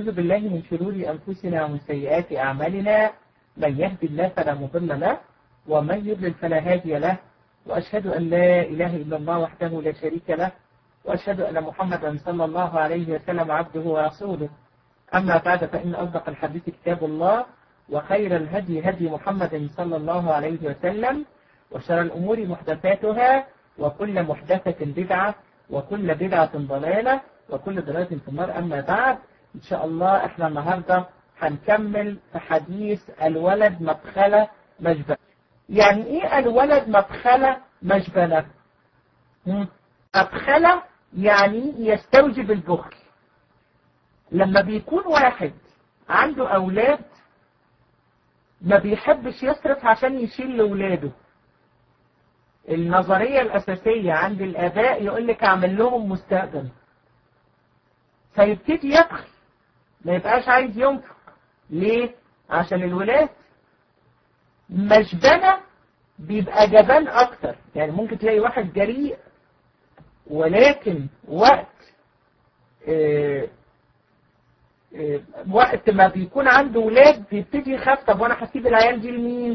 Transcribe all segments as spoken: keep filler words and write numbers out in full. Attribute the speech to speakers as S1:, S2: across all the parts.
S1: أعوذ بالله من شرور أنفسنا ومن سيئات أعمالنا، من يهدي الله فلا مضل له ومن يضلل فلا هادي له، وأشهد أن لا إله إلا الله وحده لا شريك له، وأشهد أن محمدا صلى الله عليه وسلم عبده ورسوله. أما بعد، فإن أصدق الحديث كتاب الله، وخير الهدي هدي محمد صلى الله عليه وسلم، وشر الأمور محدثاتها، وكل محدثة بدعة، وكل بدعة ضلالة، وكل ضلالة في النار. أما بعد، إن شاء الله إحنا النهاردة هنكمل في حديث الولد مدخلة مجبنة. يعني إيه الولد مدخلة مجبنة؟ مدخلة يعني يستوجب البخل. لما بيكون واحد عنده أولاد ما بيحبش يصرف عشان يشيل لأولاده. النظرية الأساسية عند الآباء يقول لك أعمل لهم مستقبل، فيبتدي يبخل، ما يبقاش عايز ينفق. ليه؟ عشان الولاد. مجبنة بيبقى جبان أكتر، يعني ممكن تلاقي واحد جريء ولكن وقت اه اه وقت ما بيكون عنده ولاد بيبتدي يخاف، طب وأنا هسيب العيال دي لمين؟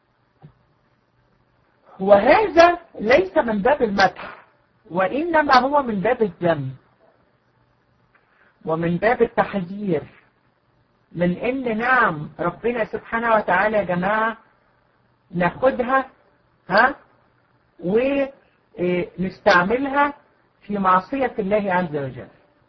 S1: وهذا ليس من باب المدح، وإنما هو من باب الذم ومن باب التحذير من إن نعم ربنا سبحانه وتعالى يا جماعة ناخدها ها ونستعملها في معصية الله عز وجل.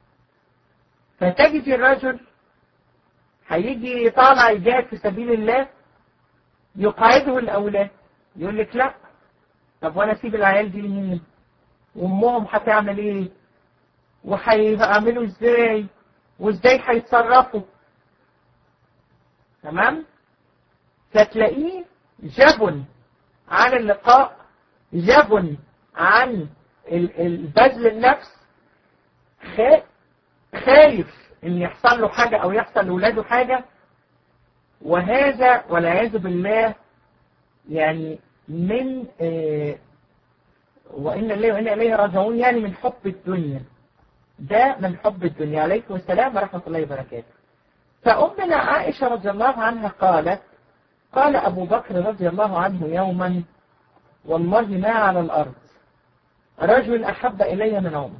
S1: فتجد الرجل هيجي طالع يجاهد في سبيل الله، يقعده الأولاد، يقول لك لا، طب وانا اسيب العيال دي لمين؟ وامهم هتعمل ايه؟ وهيعملوا ازاي؟ وازاي هيتصرفوا؟ تمام؟ فتلاقيه جبن عن اللقاء، جبن عن البذل النفس، خايف ان يحصل له حاجة او يحصل لاولاده حاجة. وهذا والعياذ بالله يعني من آه وإن الله وإن إليه راجعون، يعني من حب الدنيا. ده من حب الدنيا. عليكم السلام ورحمة الله وبركاته. فأمنا عائشة رضي الله عنها قالت: قال أبو بكر رضي الله عنه يوما: والله ما على الأرض رجل أحب إلي من عمر.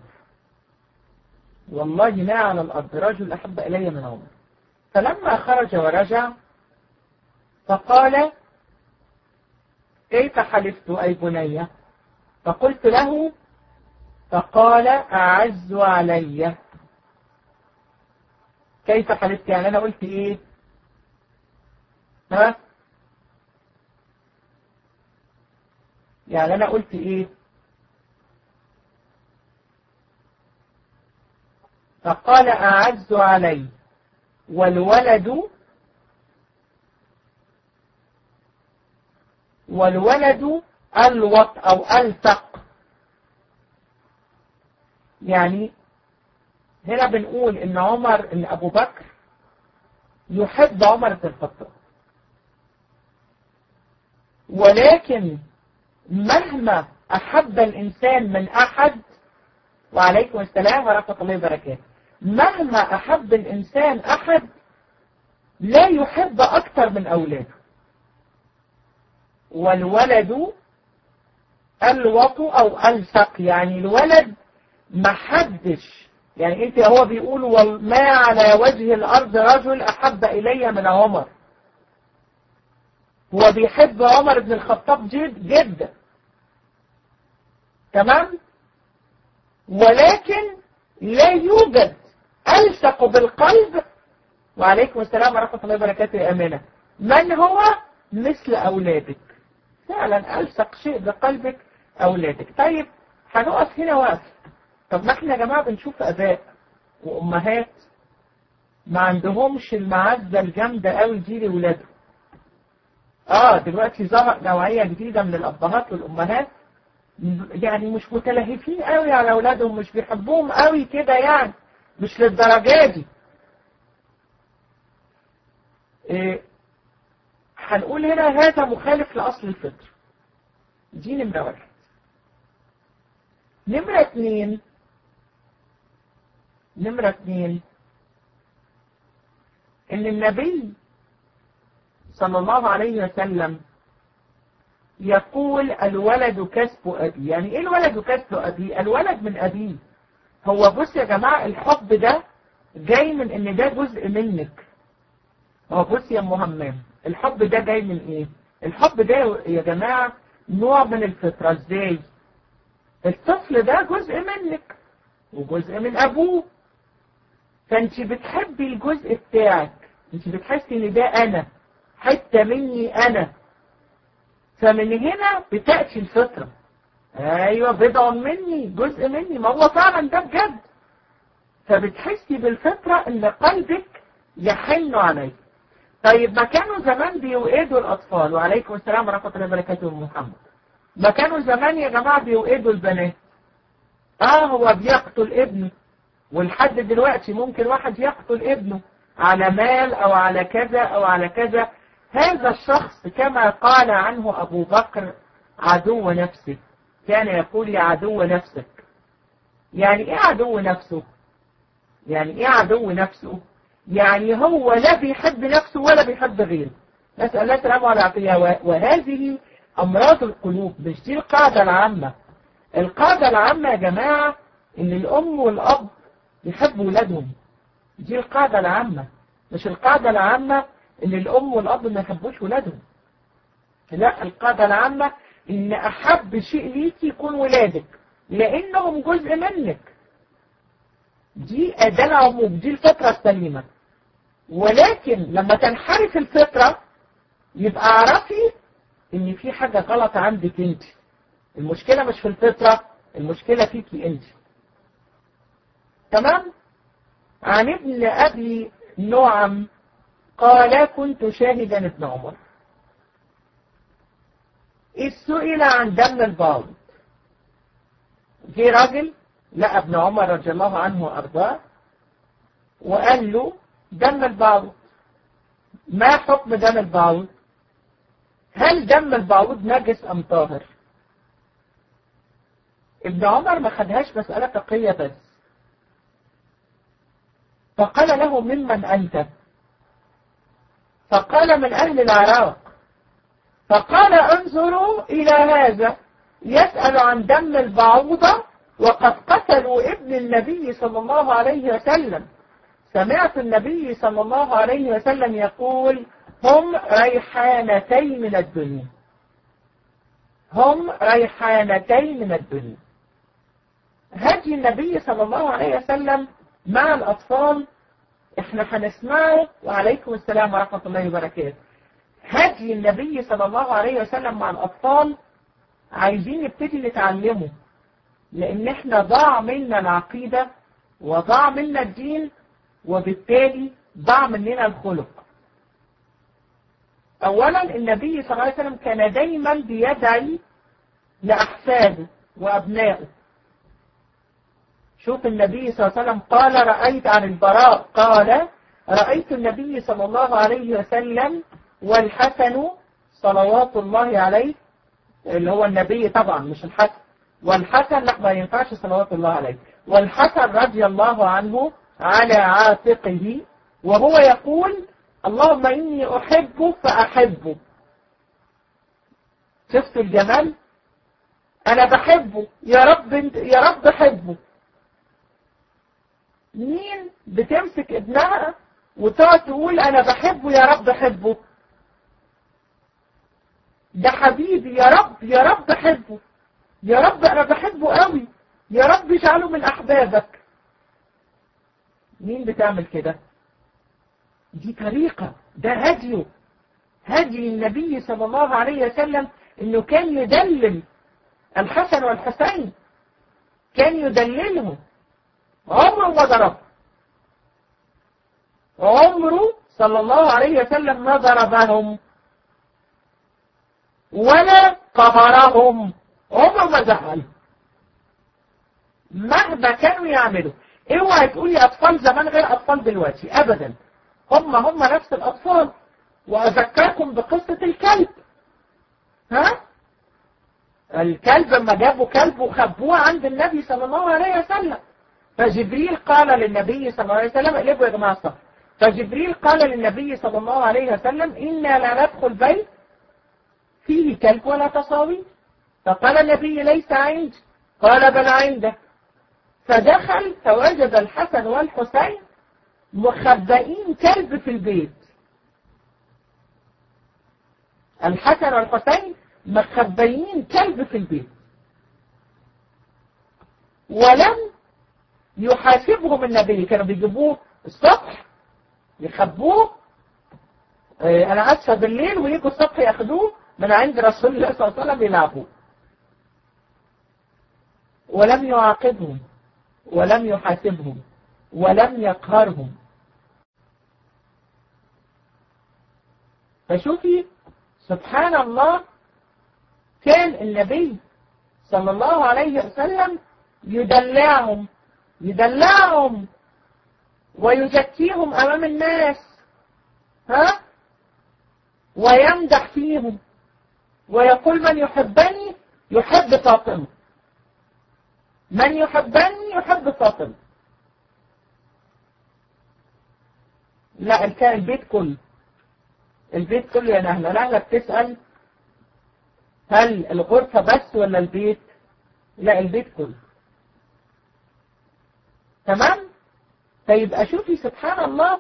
S1: والله ما على الأرض رجل أحب إلي من عمر. فلما خرج ورجع فقال: كيف حلفت أي بني؟ فقلت له، فقال: أعز علي. كيف حلفت؟ يعني أنا قلت إيه؟ ها؟ يعني أنا قلت إيه؟ فقال: أعز علي والولد والولد الوط أو ألصق. يعني هنا بنقول إن عمر إن أبو بكر يحب عمر بن الخطاب، ولكن مهما أحب الإنسان من أحد، وعليكم السلام ورحمة الله وبركاته، مهما أحب الإنسان أحد لا يحب أكثر من أولاده. والولد الوط أو ألصق، يعني الولد ما حدش، يعني انت هو بيقول ما على وجه الأرض رجل أحب إلي من عمر. هو بيحب عمر بن الخطاب جد جدا، تمام؟ ولكن لا يوجد ألصق بالقلب، وعليكم السلام ورحمة الله وبركاته يا أمينة، من هو مثل أولادك. فعلا ألصق شيء بقلبك أولادك. طيب هنقف هنا وقف. طب ما احنا يا جماعة بنشوف أباء وأمهات ما عندهمش المعزة الجامدة قوي دي لأولادهم. اه دلوقتي ظهر نوعية جديدة من الأبهات والأمهات، يعني مش متلهفين قوي على أولادهم، مش بيحبوهم قوي كده، يعني مش للدرجة دي. إيه هنقول هنا هذا مخالف لأصل الفطر. دي نمرة واحد. نمرة اتنين نمرة اتنين ان النبي صلى الله عليه وسلم يقول الولد كسب أبي. يعني ايه الولد كسب أبي؟ الولد من أبيه. هو بص يا جماعة، الحب ده جاي من ان ده جزء منك. هو بص يا مهمم، الحب ده جاي من ايه؟ الحب ده يا جماعة نوع من الفطرة. ازاي؟ الطفل ده جزء منك وجزء من ابوه، فانت بتحبي الجزء بتاعك، انت بتحسي ان ده انا، حتة مني انا. فمن هنا بتأتي الفطرة. ايوه بضع مني، جزء مني، ما هو فعلا ده بجد. فبتحسي بالفطرة ان قلبك يحن عليك. طيب ما كانوا زمان بيوئدوا الاطفال، وعليكم السلام ورحمة الله وبركاته محمد، ما كانوا زمان يا جماعة بيوئدوا البنات. اه هو بيقتل ابنه، ولحد دلوقتي ممكن واحد يقتل ابنه على مال او على كذا او على كذا. هذا الشخص كما قال عنه ابو بكر عدو نفسه، كان يقول يا عدو نفسك. يعني ايه عدو نفسه؟ يعني ايه عدو نفسه؟ يعني هو لا بيحب نفسه ولا بيحب غيره. نسأل الله السلامة والعافية. وهذه امراض القلوب، مش دي القاعدة العامة. القاعدة العامة يا جماعة ان الام والاب يحبوا ولادهم، دي القاعدة العامة. مش القاعدة العامة ان الام والاب ما يحبوش ولادهم. لا، القاعدة العامة ان احب شيء ليك يكون ولادك، لانهم جزء منك. دي ده العموم، دي الفطرة السليمة. ولكن لما تنحرف الفطرة يبقى اعرفي ان في حاجة غلط عندك انت. المشكلة مش في الفطرة، المشكلة فيكي انت. تمام؟ عن ابن ابي نعم قال كنت شاهدا ابن عمر إذ سئل عن دم البعوض. جه راجل لقى ابن عمر رضي الله عنه وارضاه وقال له دم البعوض، ما حكم دم البعوض؟ هل دم البعوض نجس ام طاهر؟ ابن عمر ما خدهاش مسألة فقهية بس، فقال له ممن أنت؟ فقال من أهل العراق. فقال انظروا إلى هذا يسأل عن دم البعوضة وقد قتلوا ابن النبي صلى الله عليه وسلم. سمعت النبي صلى الله عليه وسلم يقول هم ريحانتين من الدنيا، هم ريحانتين من الدنيا. هدي النبي صلى الله عليه وسلم مع الأطفال احنا هنسمعه، وعليكم السلام ورحمة الله وبركاته. هدي النبي صلى الله عليه وسلم مع الأطفال عايزين نبتدي نتعلمه، لأن احنا ضاع منا العقيدة وضاع منا الدين، وبالتالي ضاع مننا الخلق. أولا النبي صلى الله عليه وسلم كان دايما بيدعي لأحفاده وأبنائه. شوف النبي صلى الله عليه وسلم قال رأيت عن البراء قال رأيت النبي صلى الله عليه وسلم والحسن صلوات الله عليه، اللي هو النبي طبعا مش الحسن، والحسن لا ما ينفعش صلوات الله عليه، والحسن رضي الله عنه على عاتقه وهو يقول اللهم إني أحبه فأحبه. شفت الجمال؟ أنا بحبه يا رب، يا رب حبه. مين بتمسك ابنها وتقعد تقول أنا بحبه يا رب حبه؟ ده حبيبي يا رب، يا رب حبه، يا رب أنا بحبه قوي، يا رب اجعله من أحبابك. مين بتعمل كده؟ دي طريقة، ده هديه، هدي النبي صلى الله عليه وسلم انه كان يدلل الحسن والحسين، كان يدللهم، عمره ما ضرب، عمره صلى الله عليه وسلم ما ضربهم ولا قهرهم، عمره ما زعلهم مهما كانوا يعملوا. اوعى تقولي اطفال زمان غير اطفال دلوقتي، ابدا، هم هم نفس الاطفال. واذكركم بقصة الكلب. ها الكلب لما جابوا كلب وخبوه عند النبي صلى الله عليه وسلم، فجبريل قال للنبي صلى الله عليه وسلم اقلبوا يا جماعة الصف، فجبريل قال للنبي صلى الله عليه وسلم إنا لا ندخل بيت فيه كلب ولا تصاوير. فقال النبي ليس عندي، قال بل عندك. فدخل فوجد الحسن والحسين مخبئين كلب في البيت. الحسن والحسين مخبئين كلب في البيت، ولم يحاسبهم النبي. كانوا بيجيبوه الصبح يخبوه، اه انا اسفه بالليل، ويجوا الصبح ياخدوه من عند رسول الله صلى الله عليه وسلم يلعبوه. ولم يعاقبهم ولم يحاسبهم ولم يقهرهم. فشوفي سبحان الله، كان النبي صلى الله عليه وسلم يدلعهم يدلعهم ويزكيهم أمام الناس، ها، ويمدح فيهم ويقول من يحبني يحب فاطمة، من يحبني يحب فاطمة. لا، كان البيت كله، البيت كله يا نهلة. نهلة بتسأل هل الغرفة بس ولا البيت؟ لا، البيت كله. تمام؟ فيبقى شوفي سبحان الله،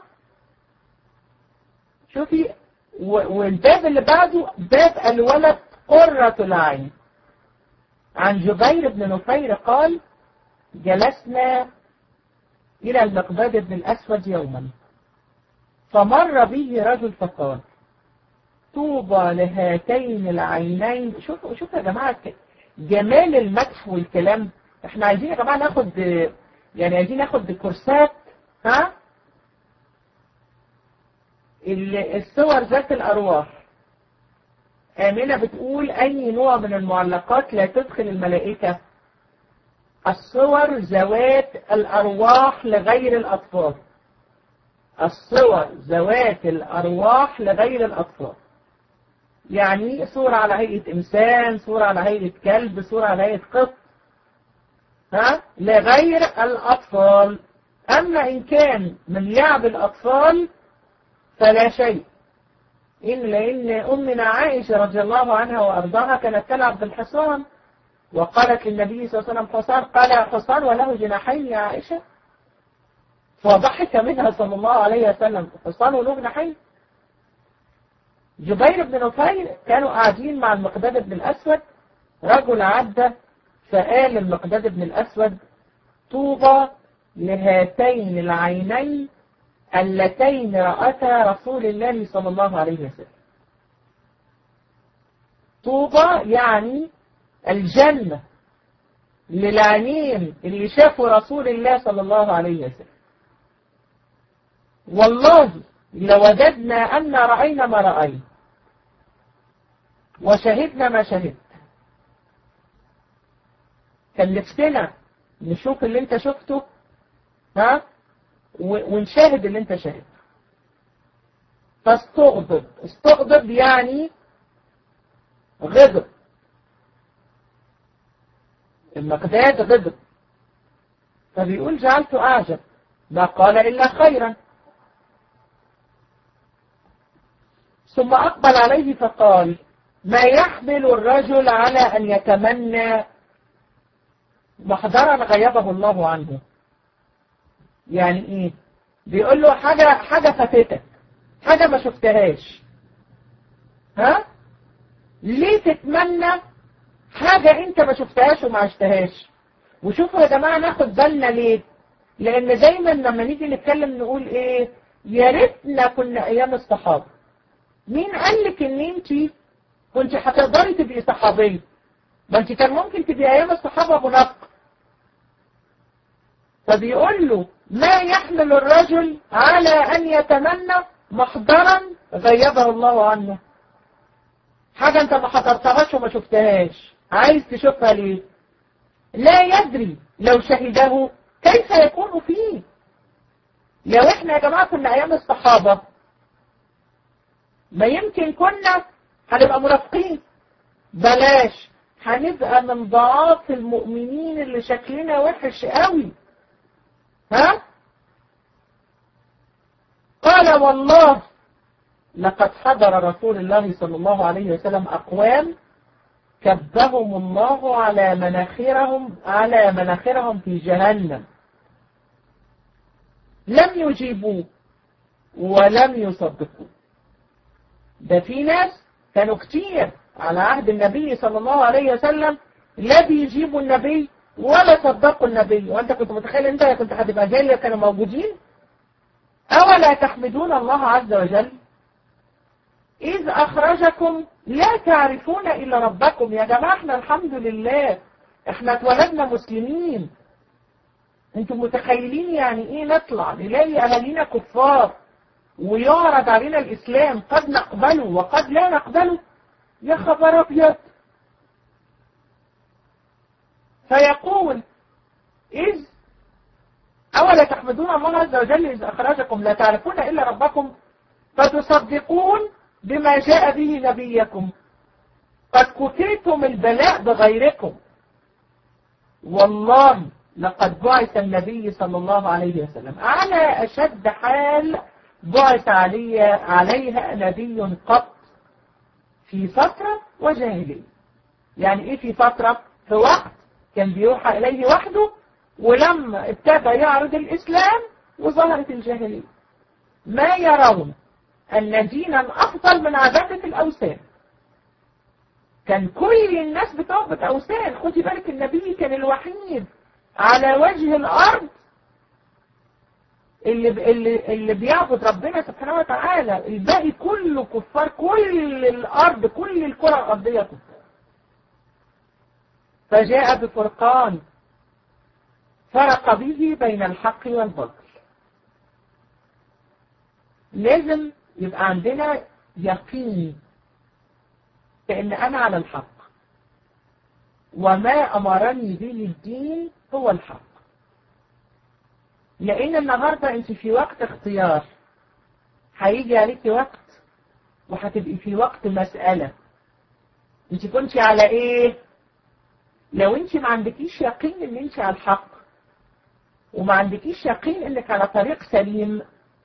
S1: شوفي. والباب اللي بعده باب الولد قرة العين. عن جبير بن نفير قال جلسنا إلى المقداد بن الأسود يوما، فمر به رجل فقال طوبى لهاتين العينين. شوفوا شوفوا يا جماعة جمال المدح والكلام. احنا عايزين يا جماعة ناخد، يعني عايزين ناخد كورسات، ها، الصور ذات الأرواح. آمنة بتقول أي نوع من المعلقات لا تدخل الملائكة؟ الصور ذوات الأرواح لغير الأطفال. الصور ذوات الأرواح لغير الأطفال، يعني صورة على هيئة إنسان، صورة على هيئة كلب، صورة على هيئة قط، ها، لغير الأطفال. أما إن كان من لعب الأطفال فلا شيء. إن لأن أمنا عائشة رضي الله عنها وأرضاها كانت تلعب بالحصان، وقالت للنبي صلى الله عليه وسلم حصان، قال حصان وله جناحين يا عائشة؟ فضحك منها صلى الله عليه وسلم، حصان وله جناحين. جبير بن نفير كانوا قاعدين مع المقداد بن الأسود، رجل عدى فقال المقداد بن الأسود طوبى لهاتين العينين اللتين رأتا رسول الله صلى الله عليه وسلم. طوبى يعني الجنة للعينين اللي شافوا رسول الله صلى الله عليه وسلم. والله لوجدنا أن رأينا ما رأينا وشهدنا ما شهدنا. كان نفسنا نشوف اللي انت شفته، ها، ونشاهد اللي انت شاهده. فاستغضب، استغضب يعني غضب. المقداد غضب، فبيقول جعلت أعجب ما قال إلا خيرا. ثم أقبل عليه فقال ما يحمل الرجل على أن يتمنى محضرا غيبه الله عنه؟ يعني ايه؟ بيقول له حاجة حاجة فاتتك، حاجة ما شفتهاش، ها؟ ليه تتمنى حاجة انت ما شفتهاش وما عشتهاش؟ وشوفوا يا جماعة ناخد بالنا ليه؟ لان دايما لما نيجي نتكلم نقول ايه؟ يا ريتنا كنا ايام الصحابة. مين قال لك ان انت كنت هتقدري تبقي صحابية؟ ما انت كان ممكن تبقي ايام الصحابة منافق. فبيقول له ما يحمل الرجل على أن يتمنى محضرا غيبه الله عنه. حاجة أنت ما حضرتهاش وما شفتهاش، عايز تشوفها ليه؟ لا يدري لو شهده كيف يكون فيه. لو احنا يا جماعة كنا أيام الصحابة ما يمكن كنا هنبقى منافقين، بلاش هنبقى من ضعاف المؤمنين اللي شكلنا وحش قوي، ها؟ قال والله لقد حضر رسول الله صلى الله عليه وسلم أقوام كبهم الله على مناخرهم على مناخرهم في جهنم لم يجيبوا ولم يصدقوا. ده في ناس كانوا كتير على عهد النبي صلى الله عليه وسلم لا بيجيبوا النبي ولا صدقوا النبي. وانت كنت متخيل انت كنت هتبقى زي اللي كانوا موجودين؟ أولا تحمدون الله عز وجل إذ أخرجكم لا تعرفون إلا ربكم. يا جماعة احنا الحمد لله احنا اتولدنا مسلمين. انتم متخيلين يعني ايه نطلع نلاقي أهالينا كفار ويعرض علينا الإسلام قد نقبله وقد لا نقبله؟ يا خبر أبيض. فيقول إذ أولا تحمدون الله عز وجل إذ أخرجكم لا تعرفون إلا ربكم فتصدقون بما جاء به نبيكم قد كفيتم البلاء بغيركم. والله لقد بعث النبي صلى الله عليه وسلم على أشد حال بعث علي عليها نبي قط في فترة وجاهلية. يعني إيه في فترة؟ في وقت كان بيوحى إليه وحده، ولما ابتدى يعرض الإسلام وظهرت الجاهلية. ما يرون أن دينا أفضل من عبادة الأوثان. كان كل الناس بتعبد أوثان. خدي بالك النبي كان الوحيد على وجه الأرض اللي اللي اللي بيعبد ربنا سبحانه وتعالى. الباقي كله كفار، كل الأرض كل الكرة الأرضية كفار. فجاء بفرقان فرق به بين الحق والباطل. لازم يبقى عندنا يقين بأن أنا على الحق، وما أمرني به الدين هو الحق. لأن النهاردة أنت في وقت اختيار، هيجي عليك وقت وهتبقي في وقت مسألة. أنت كنتي على إيه؟ لو أنت ما عندكيش يقين أن أنت على الحق وما عندكيش يقين أنك على طريق سليم،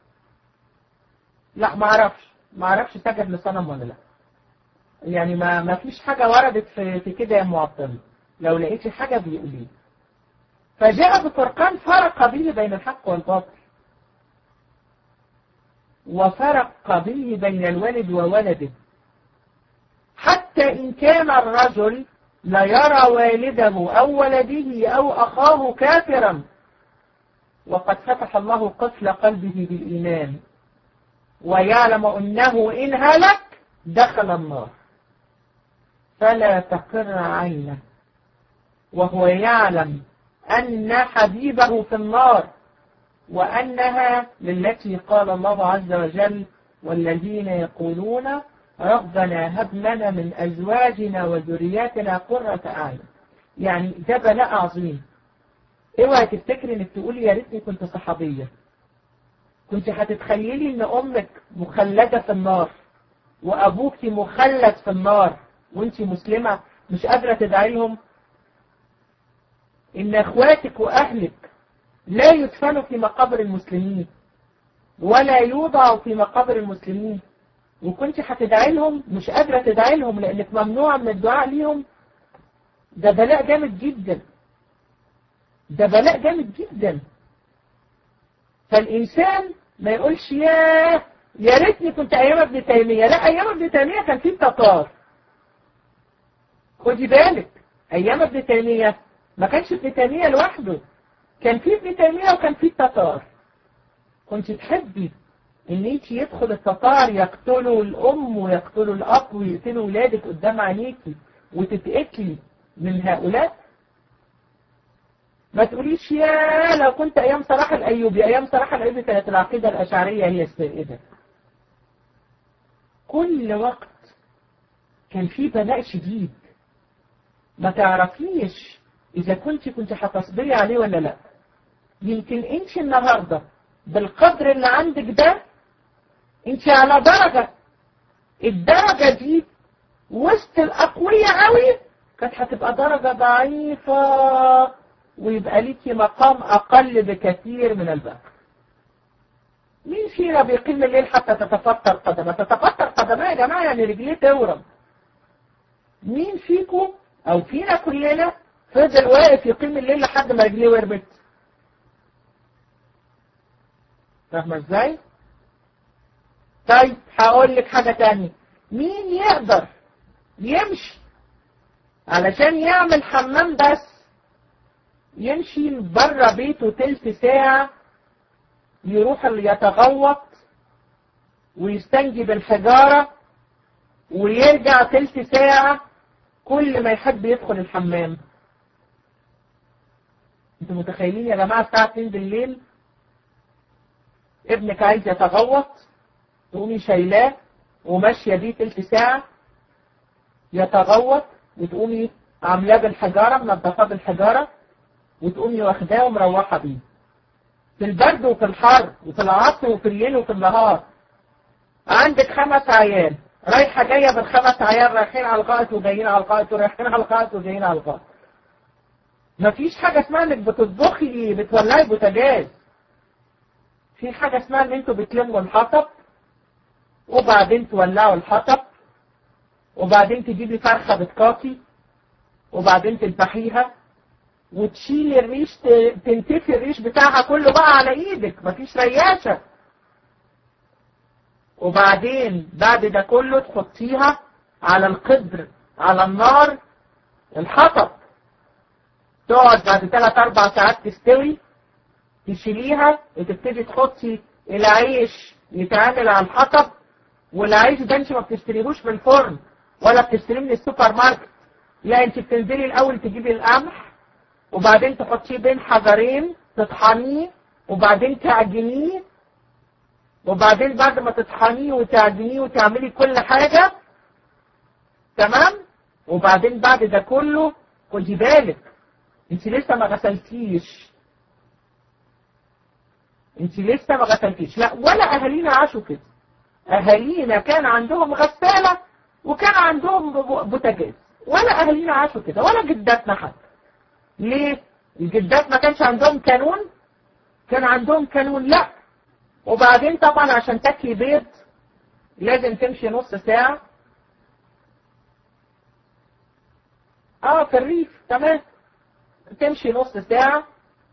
S1: لا ما اعرفش ما اعرفش سجد لصنم ولا لا. يعني ما ما فيش حاجة وردت في, في كده يا معطل. لو لقيتي حاجة بيقولي. فجاء بفرقان فرق به بين الحق والباطل، وفرق به بين الولد وولده، حتى إن كان الرجل لا يرى والده أو ولده أو أخاه كافرا وقد فتح الله قفل قلبه بالإيمان ويعلم أنه إن هلك دخل النار فلا تقر عينه وهو يعلم أن حبيبه في النار وأنها للتي قال الله عز وجل والذين يقولون ربنا هب لنا من أزواجنا وذرياتنا قرة أعين. يعني ده بلاء عظيم. اوعي تفتكري انك تقولي يا ريتني كنت صحابية. كنت هتتخيلي ان امك مخلدة في النار وابوك مخلد في النار وانت مسلمة مش قادرة تدعي لهم؟ ان اخواتك واهلك لا يدفنوا في مقابر المسلمين ولا يوضعوا في مقابر المسلمين وكنت هتدعي لهم مش قادرة تدعي لهم لانك ممنوعة من الدعاء ليهم. ده بلاء جامد جدا. ده بلاء جامد جدا. فالإنسان ما يقولش يا يا ريتني كنت أيام ابن تيمية. لا، أيام ابن تيمية كان فيه التتار. خدي بالك أيام ابن تيمية ما كانش ابن تيمية لوحده، كان فيه ابن تيمية وكان فيه التتار. كنت تحبي إن انت يدخل التتار يقتلوا الأم ويقتلوا الأب ويقتلوا ولادك قدام عينيكي وتتقتلي من هؤلاء؟ ما تقوليش يا لو كنت أيام صلاح الأيوبي. أيام صلاح الأيوبي كانت العقيدة الأشعرية هي السائدة. كل وقت كان فيه بلاء شديد ما تعرفيش إذا كنت كنت هتصبري عليه ولا لا. يمكن انت النهاردة بالقدر اللي عندك ده انت على درجة، الدرجة دي وسط الأقوية قوي كانت هتبقى درجة ضعيفة ويبقى ليكي مقام أقل بكثير من الباقي. مين فينا بيقيم الليل حتى تتفطر قدمه؟ تتفطر قدمه يا جماعة يعني رجليه تورم. مين فيكم او فينا كلنا فضل واقف يقيم الليل لحد ما رجليه ورمت؟ فاهمة ازاي؟ طيب هقول لك حاجة تانية. مين يقدر يمشي علشان يعمل حمام بس يمشي بره بيته تلت ساعة، يروح يتغوط ويستنجي بالحجارة ويرجع تلت ساعة كل ما يحب يدخل الحمام؟ انتوا متخيلين يا جماعة الساعة اتنين بالليل ابنك عايز يتغوط تقومي شايلاه وماشية بيه تلت ساعة يتغوط وتقومي عاملاه بالحجارة منضفاه بالحجارة وتقومي واخداه ومروحة بيه في البرد وفي الحر وفي العصر وفي الليل وفي النهار. عندك خمس عيال رايحة جاية بالخمس عيال رايحين على الغائط وجايين على الغائط ورايحين على الغائط وجايين على الغائط. مفيش حاجة اسمها انك بتطبخي بتولعي بوتاجاز. في حاجة اسمها ان انتوا بتلموا الحطب وبعدين تولعوا الحطب وبعدين تجيبي فرخة بتقاطي وبعدين تنفحيها وتشيلي الريش تنتفي الريش بتاعها كله بقى على ايدك، مفيش رياشة. وبعدين بعد ده كله تحطيها على القدر على النار الحطب، تقعد بعد ثلاث اربع ساعات تستوي، تشيليها وتبتدي تحطي العيش يتعامل على الحطب. والعيش ده انت ما بتشتريهوش من الفرن ولا بتشتريه من السوبر ماركت، لا انت بتنزلي الاول تجيبي القمح وبعدين تحطيه بين حجرين تطحنيه وبعدين تعجنيه وبعدين بعد ما تطحنيه وتعجنيه وتعملي كل حاجة تمام. وبعدين بعد ده كله خدي بالك انت لسه ما غسلتيش، انت لسه ما غسلتيش. لا ولا اهالينا عاشوا كده. اهالينا كان عندهم غسالة وكان عندهم بوتاجاز، ولا اهالينا عاشوا كده ولا جداتنا حتى. ليه؟ الجدات ما كانش عندهم كانون؟ كان عندهم كانون؟ لا. وبعدين طبعا عشان تاكلي بيض لازم تمشي نص ساعة اه في الريف تمام، تمشي نص ساعة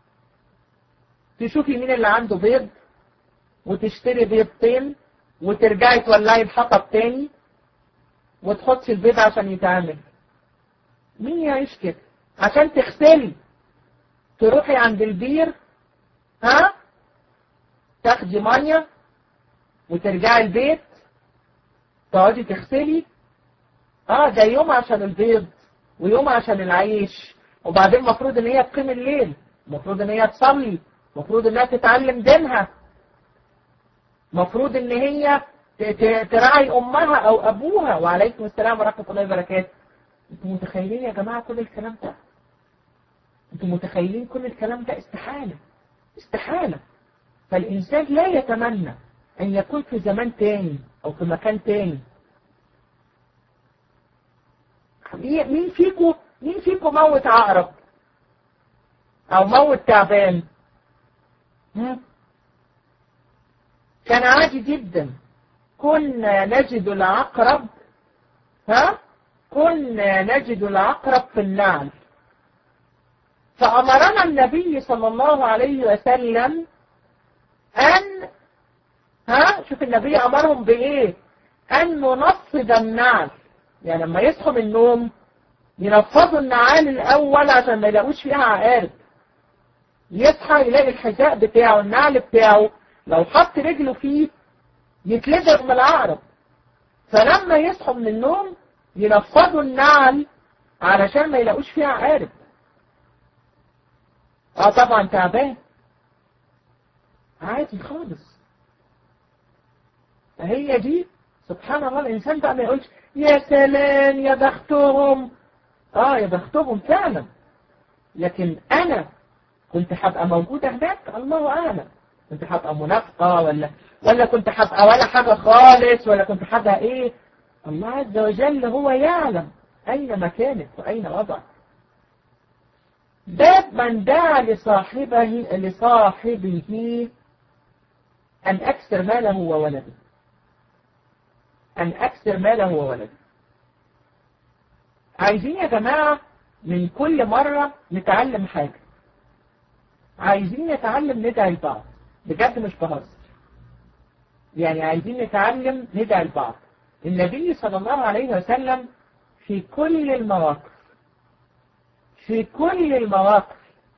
S1: تشوفي مين اللي عنده بيض وتشتري بيضتين وترجعي تولعي الحطب تاني وتحطي البيض عشان يتعمل. مين يعيش كده؟ عشان تغسلي تروحي عند البير ها تاخدي ميه وترجعي البيت تقعدي تغسلي. اه ده يوم عشان البيض ويوم عشان العيش، وبعدين المفروض ان هي تقيم الليل، المفروض ان هي تصلي، المفروض انها تتعلم دينها، المفروض ان هي تراعي امها او ابوها. وعليكم السلام ورحمه الله وبركاته. انتوا متخيلين يا جماعه كل الكلام ده؟ انتوا متخيلين كل الكلام ده؟ استحاله استحاله. فالإنسان لا يتمنى أن يكون في زمان تاني أو في مكان تاني. مين فيكم مين فيكم موت عقرب أو موت تعبان؟ كان عادي جدا. كنا نجد العقرب ها كنا نجد العقرب في النعل. فأمرنا النبي صلى الله عليه وسلم أن ها شوف النبي أمرهم بإيه؟ أن ننفض النعل. يعني لما يصحوا من النوم ينفضوا النعال الأول عشان ما يلاقوش فيها عقارب. يصحى يلاقي الحذاء بتاعه النعل بتاعه لو حط رجله فيه يتلدغ من العقرب. فلما يصحوا من النوم ينفضوا النعل علشان ما يلاقوش فيها عقارب. اه طبعا تعبان عادي خالص. هي دي سبحان الله. الإنسان بقى ما يقولش يا سلام يا بختهم. اه يا بختهم فعلا، لكن أنا كنت هبقى موجودة هناك الله أعلم. كنت هبقى منافقة ولا ولا كنت هبقى ولا حاجة خالص ولا كنت هبقى إيه؟ الله عز وجل هو يعلم أين مكانك وأين وضعك. باب من دعا لصاحبه لصاحبه أن أكثر ماله وولده، أن أكثر ماله وولده. عايزين يا جماعة من كل مرة نتعلم حاجة، عايزين نتعلم ندعي لبعض، بجد مش بهزر، يعني عايزين نتعلم ندعي لبعض. النبي صلى الله عليه وسلم في كل المواقف في كل المواقف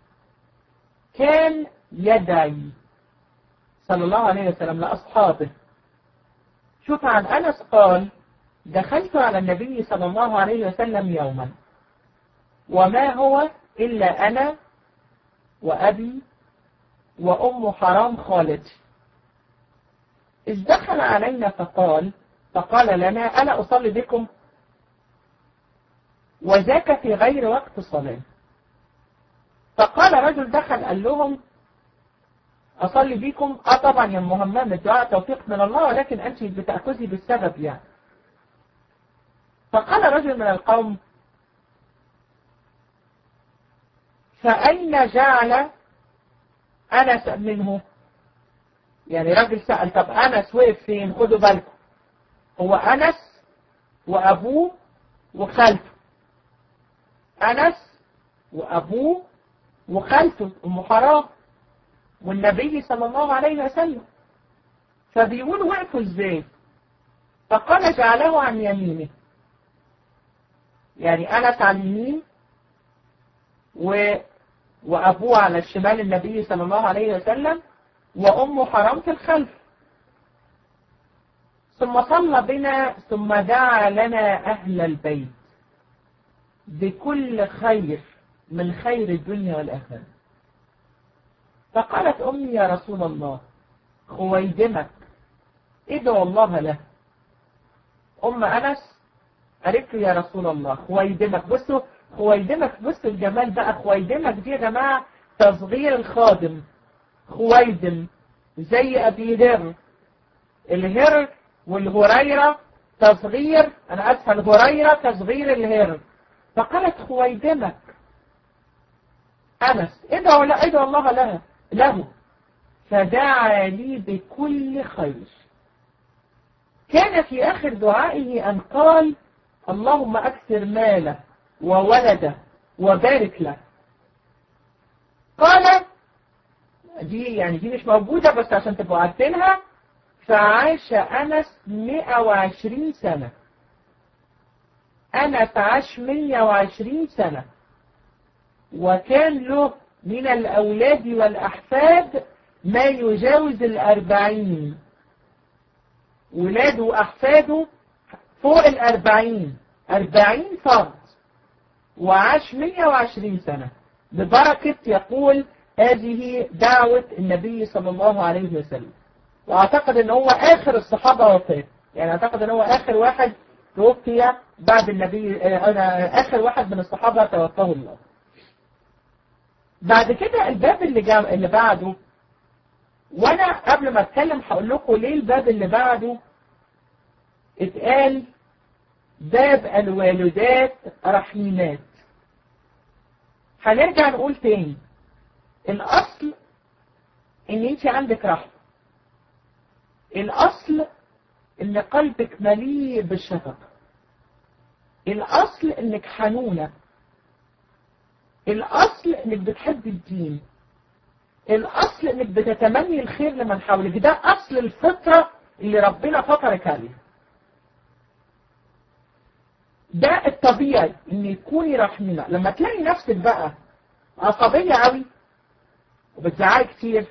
S1: كان يدعي صلى الله عليه وسلم لأصحابه. شوف عن أنس قال: دخلت على النبي صلى الله عليه وسلم يوما وما هو إلا أنا وأبي وأم حرام خالتي، إذ دخل علينا فقال فقال لنا: ألا أصلي بكم؟ وذاك في غير وقت صلاة. فقال رجل دخل قال لهم: أصلي بكم؟ آه طبعا يا مهمم، الدعاء توفيق من الله، ولكن أنت بتأخذي بالسبب يعني. فقال رجل من القوم: فأين جعل أنس منه؟ يعني راجل سأل: طب أنس وقف فين؟ خدوا بالكم، هو أنس وأبوه وخالته، أنس وأبوه وخالته أم حرام والنبي صلى الله عليه وسلم. فبيقول وقفوا ازاي؟ فقال: جعله عن يمينه، يعني أنس عن اليمين و... وأبوه على الشمال النبي صلى الله عليه وسلم، وأم حرام في الخلف. ثم صلى بنا ثم دعا لنا أهل البيت بكل خير من خير الدنيا والآخرة. فقالت أمي: يا رسول الله، خويدمك ادعو الله له. أم أنس قالت له: يا رسول الله خويدمك. بصوا خويدمك، بصوا الجمال بقى. خويدمك دي يا جماعة تصغير الخادم، خويدم زي أبي هر، الهر والهريرة تصغير، أنا أسفة، الهريرة تصغير الهر. فقالت: خويدمك أنس ادعو لا ادعو الله له له فدعا لي بكل خير. كان في آخر دعائه أن قال: اللهم أكثر ماله وولده وبارك له. قال دي يعني دي مش موجودة بس عشان تبقوا عارفينها: فعاش أنس مئة وعشرين سنة. أنس عاش مئة وعشرين سنة، وكان له من الأولاد والأحفاد ما يجاوز الأربعين، ولاده وأحفاده فوق الأربعين، أربعين فرد، وعاش مئة وعشرين سنة ببركة، يقول هذه دعوة النبي صلى الله عليه وسلم. وأعتقد أنه هو آخر الصحابة وفاة، يعني أعتقد أنه هو آخر واحد توفي بعد النبي، أنا آخر واحد من الصحابة توفاه الله. بعد كده الباب اللي جا اللي بعده، وانا قبل ما اتكلم هقول لكم ليه الباب اللي بعده اتقال باب الوالدات رحيمات. هنرجع نقول تاني: الاصل ان انت عندك رحمة، الاصل ان قلبك مليء بالشفقة، الاصل انك حنونة، الأصل إنك بتحب الدين، الأصل إنك بتتمني الخير لمن حولك. ده أصل الفطرة اللي ربنا فطرك عليها. ده الطبيعي إن يكوني رحمنة. لما تلاقي نفسك بقى عصبية قوي وبتزعلي كتير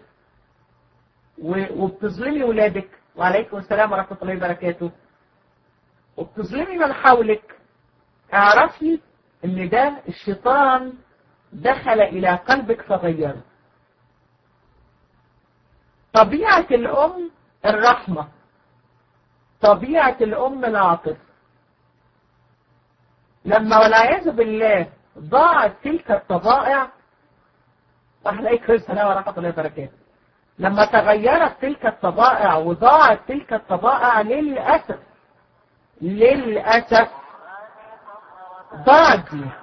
S1: وبتظلمي ولادك، وعليكم السلام ورحمة الله وبركاته، وبتظلمي من حولك، اعرفي إن ده الشيطان دخل إلى قلبك فغيره. طبيعة الأم الرحمة، طبيعة الأم العاطفة. لما والعياذ بالله ضاعت تلك الطبائع، وعليكم السلام ورحمة الله وبركاته، لما تغيرت تلك الطبائع وضاعت تلك الطبائع، للأسف للأسف ضاعت دي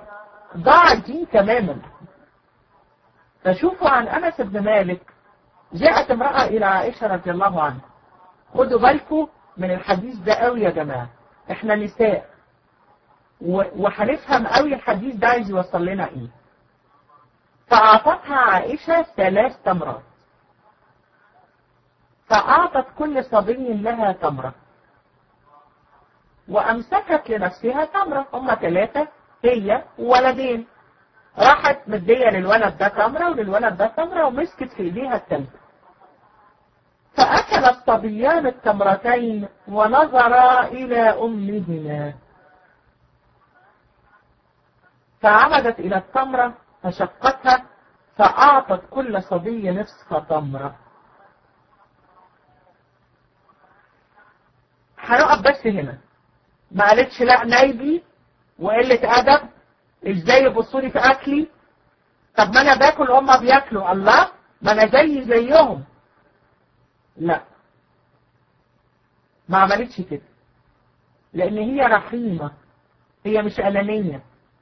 S1: ضاع الدين تماما. فشوفوا عن أنس بن مالك جاءت امرأة إلى عائشة رضي الله عنها. خدوا بالكم من الحديث ده قوي يا جماعة، احنا نساء وهنفهم قوي الحديث ده عايز يوصل لنا ايه. فأعطتها عائشة ثلاث تمرات، فأعطت كل صبي لها تمرة، وأمسكت لنفسها تمرة. هم ثلاثة، هي وولدين، راحت مدية للولد ده تمرة وللولد ده تمرة، ومسكت في ايديها الثالثة. فأكل الصبيان التمرتين ونظرا إلى أمهما، فعمدت إلى التمرة فشقتها فأعطت كل صبي نصف تمرة. هنقف بس هنا، ما قالتش لا نايبي وقلة أدب، ازاي يبصوا لي في أكلي، طب ما أنا باكل هما بياكلوا، الله ما أنا زي زيهم. لا، ما عملتش كده، لأن هي رحيمة، هي مش أنانية.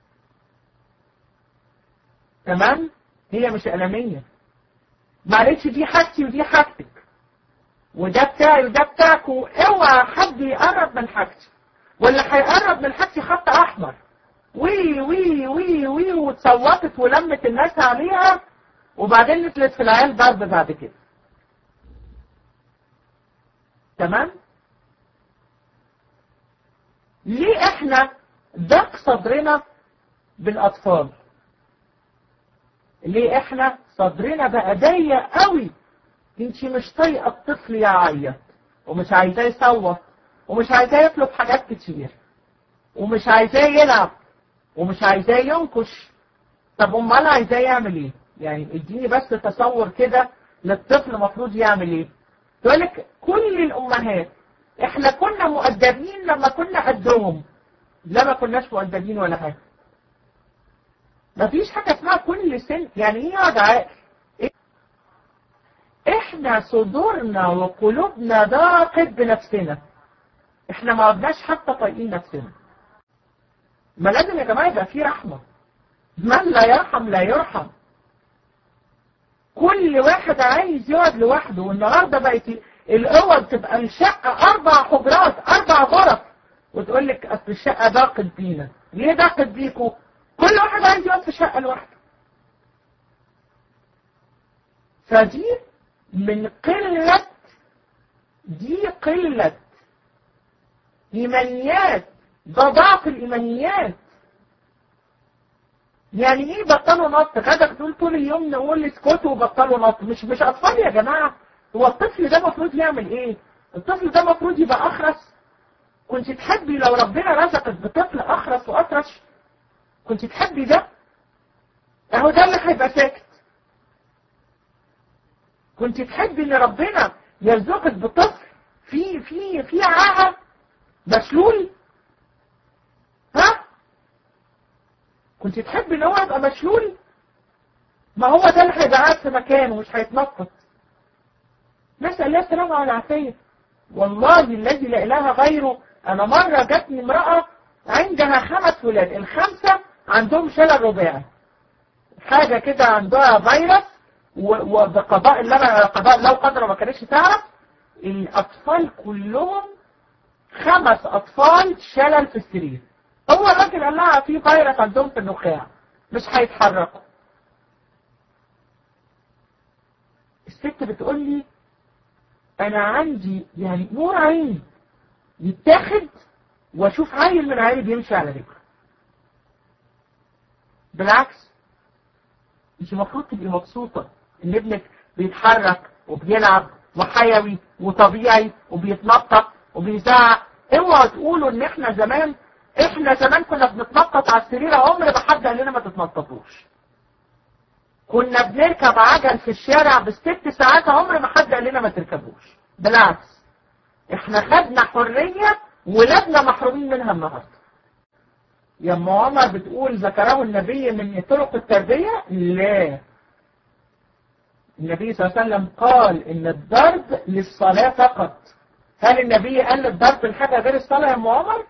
S1: تمام؟ هي مش أنانية، ما قالتش دي حاجتي ودي حاجتك وده بتاعي وده بتاعك، واوعى حد يقرب من حاجتي، واللي هيقرب من حاجتي خط أحمر، وي وي وي وي، وتصوتت ولمت الناس عليها، وبعدين نزلت في العيال ضرب بعد كده. تمام؟ ليه احنا ضاق صدرنا بالأطفال؟ ليه احنا صدرنا بقى ضيق قوي؟ انتي مش طايقه الطفل يعيط، ومش عايزاه يصوت، ومش عايزاه يطلب حاجات كتير، ومش عايزاه يلعب، ومش عايزاه ينكش. طب امال عايزاه يعمل ايه؟ يعني اديني بس تصور كده للطفل المفروض يعمل ايه. تقولك كل الامهات احنا كنا مؤدبين لما كنا قدهم. لا، ما كناش مؤدبين ولا حاجه. مفيش حاجه اسمها كل سن، يعني ايه يقعد عاقل؟ احنا صدورنا وقلوبنا ضاقت بنفسنا، احنا ما عدناش حتى طايقين نفسنا. ما لازم يا جماعه يبقى في رحمه، من لا يرحم لا يرحم. كل واحد عايز يقعد لوحده، والنهارده بقت الاوض تبقى الشقه اربع حجرات، اربع غرف، وتقول لك اصل الشقه ضاقت بينا. ليه ضاقت بيكوا؟ كل واحد عايز يقعد في شقه لوحده. فدي من قلة، دي قلة إيمانيات، ده ضعف الإيمانيات. يعني إيه بطلوا نط؟ غدا تقول طول اليوم نقول اسكتوا وبطلوا نط. مش مش أطفال يا جماعة. هو الطفل ده المفروض يعمل إيه؟ الطفل ده المفروض يبقى أخرس. كنت تحبي لو ربنا رزقك بطفل أخرس وأطرش؟ كنت تحبي ده؟ أهو ده اللي هيبقى ساكت. كنت تحبي ان ربنا يرزقك بطفل في في في عاهه مشلول؟ ها؟ كنت تحبي ان هو يبقى مشلول؟ ما هو ده اللي هيبقى قاعد في مكانه ومش هيتنطط. نسأل الله السلامة والعافية. والله الذي لا اله غيره، انا مرة جاتني امرأة عندها خمس ولاد، الخمسة عندهم شلل رباعي، حاجة كده عندها فيروس، وبقضاء الله قضاء الله وقدره ما كانتش تعرف، الاطفال كلهم خمس اطفال شلل في السرير. هو الراجل قال لها في فيروس عندهم في النخاع مش هيتحركوا. الست بتقول لي انا عندي يعني نور عين يتاخد واشوف عيل من عيالي بيمشي على رجله. بالعكس، انت المفروض تبقي مبسوطه ان ابنك بيتحرك وبيلعب وحيوي وطبيعي وبيتنطط وبيزعق. اوعوا تقولوا ان احنا زمان احنا زمان كنا بنتنطط على السرير، عمر ما حد قال لنا ما تتنططوش. كنا بنركب عجل في الشارع بالست ساعات، عمر ما حد قال لنا ما تركبوش. بالعكس، احنا خدنا حريه ولادنا محرومين منها النهارده. يا ام عمر بتقول ذكره النبي من طرق التربيه؟ لا، النبي صلى الله عليه وسلم قال ان الضرب للصلاه فقط. هل النبي قال الضرب لحاجه غير الصلاه يا ام عمر؟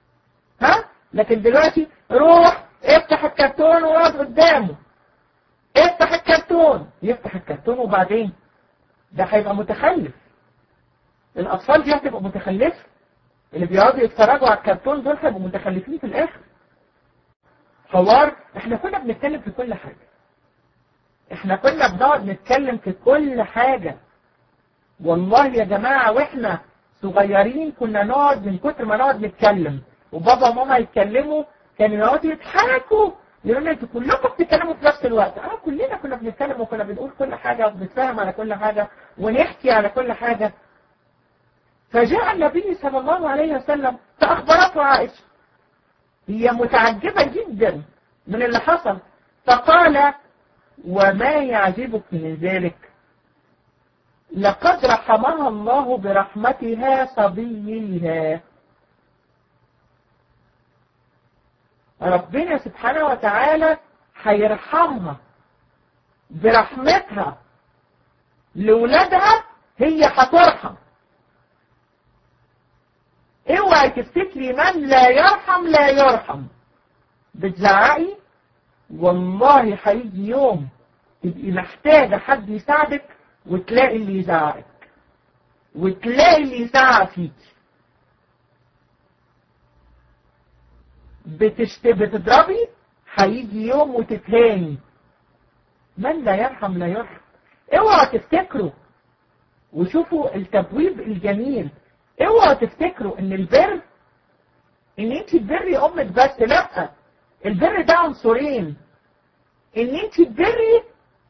S1: ها؟ لكن دلوقتي روح افتح الكرتون واقعد قدامه، افتح الكرتون، يفتح الكرتون وبعدين ده هيبقى متخلف. الاطفال دي هتبقى متخلفه، اللي بيقعدوا يتفرجوا على الكرتون دول هيبقوا متخلفين في الاخر. حوار، احنا كنا بنتكلم في كل حاجه، احنا كنا بنقعد نتكلم في كل حاجه والله يا جماعه. واحنا صغيرين كنا نقعد من كتر ما نقعد نتكلم وبابا وماما يتكلموا كانوا يقعدوا يضحكوا يقولوا لنا انتوا كلكم بتتكلموا في نفس الوقت. اه كلنا كنا بنتكلم وكنا بنقول كل حاجه وبنتفاهم على كل حاجه ونحكي على كل حاجه. فجاء النبي صلى الله عليه وسلم فأخبرته عائشة، هي متعجبة جدا من اللي حصل، فقال وما يعجبك من ذلك؟ لقد رحمها الله برحمتها صبيها. ربنا سبحانه وتعالى هيرحمها برحمتها لولادها، هي هترحم. اوعي تفتكري من لا يرحم لا يرحم. بتزعقي والله هيجي يوم تبقي محتاجة حد يساعدك وتلاقي اللي يزعقك وتلاقي اللي يزعق فيك. بتشت... بتضربي هيجي يوم وتتهاني. من لا يرحم لا يرحم. اوعوا تفتكروا وشوفوا التبويب الجميل، اوعوا تفتكروا ان البر ان انت تبري امك بس، لا، البر ده عنصرين، ان انت تبري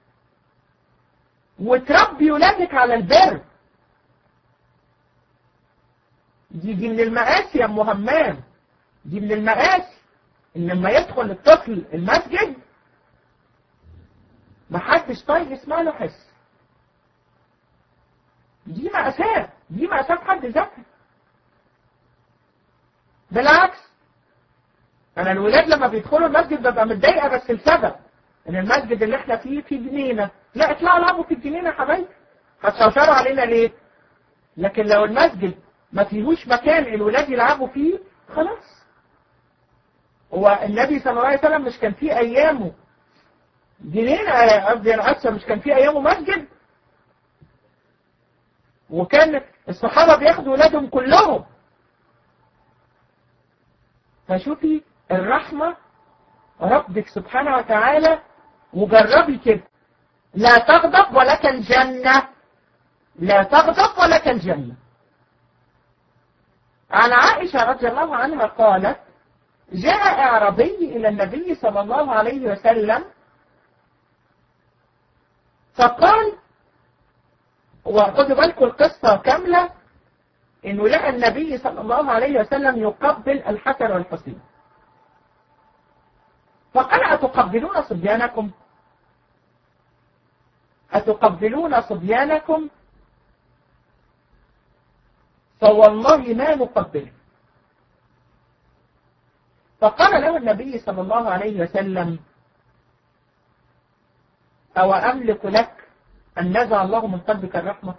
S1: وتربي ولادك على البر. دي دي من المقاسي يا ام همام، دي من المقاسي ان لما يدخل الطفل المسجد محدش طايق يسمع له حس. دي مأساة، دي مأساة في حد ذاتها. بالعكس انا الولاد لما بيدخلوا المسجد ببقى متضايقه بس لسبب ان المسجد اللي احنا فيه فيه جنينه. لا اطلعوا العبوا في الجنينه يا حبايبي، هتشوشروا علينا ليه؟ لكن لو المسجد ما فيهوش مكان الولاد يلعبوا فيه خلاص. هو النبي صلى الله عليه وسلم مش كان فيه ايامه جنينه، قصدي انا اسف، مش كان فيه ايامه مسجد؟ وكان الصحابه بياخدوا ولادهم كلهم. فشوفي الرحمة ربك سبحانه وتعالى، وجربي كده. لا تغضب ولك الجنة، لا تغضب ولك الجنة. عن عائشة رضي الله عنها قالت جاء أعرابي إلى النبي صلى الله عليه وسلم فقال، وخدوا بالكم القصة كاملة، إنه لقى النبي صلى الله عليه وسلم يقبل الحسن والحسين، فقال أتقبلون صبيانكم؟ أتقبلون صبيانكم؟ فوالله ما نقبله. فقال له النبي صلى الله عليه وسلم أو أملك لك أن نزع الله من قلبك الرحمة؟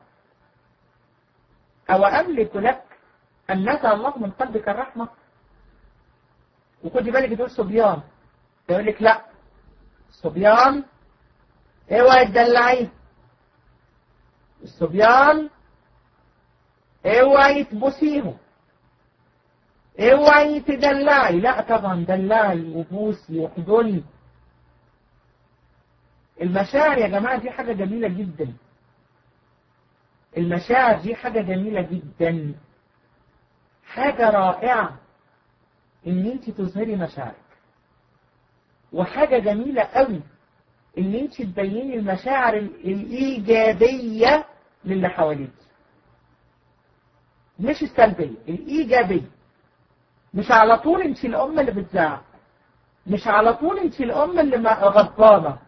S1: أو أملك لك أن نزع الله من قلبك الرحمة؟ وخدي بالك دول صبيان، يقول لك لا الصبيان اوعي تدلعي، الصبيان اوعي تبوسيهم، اوعي تدلعي. لا طبعا دلعي وبوسي وحضني. المشاعر يا جماعة دي حاجة جميلة جدا، المشاعر دي حاجة جميلة جدا، حاجة رائعة ان انت تظهري مشاعرك، وحاجة جميلة قوي ان انت تبيني المشاعر الايجابية للي حواليك، مش السلبية، الايجابية. مش على طول انت الام اللي بتزعق، مش على طول انت الام اللي غضبانة،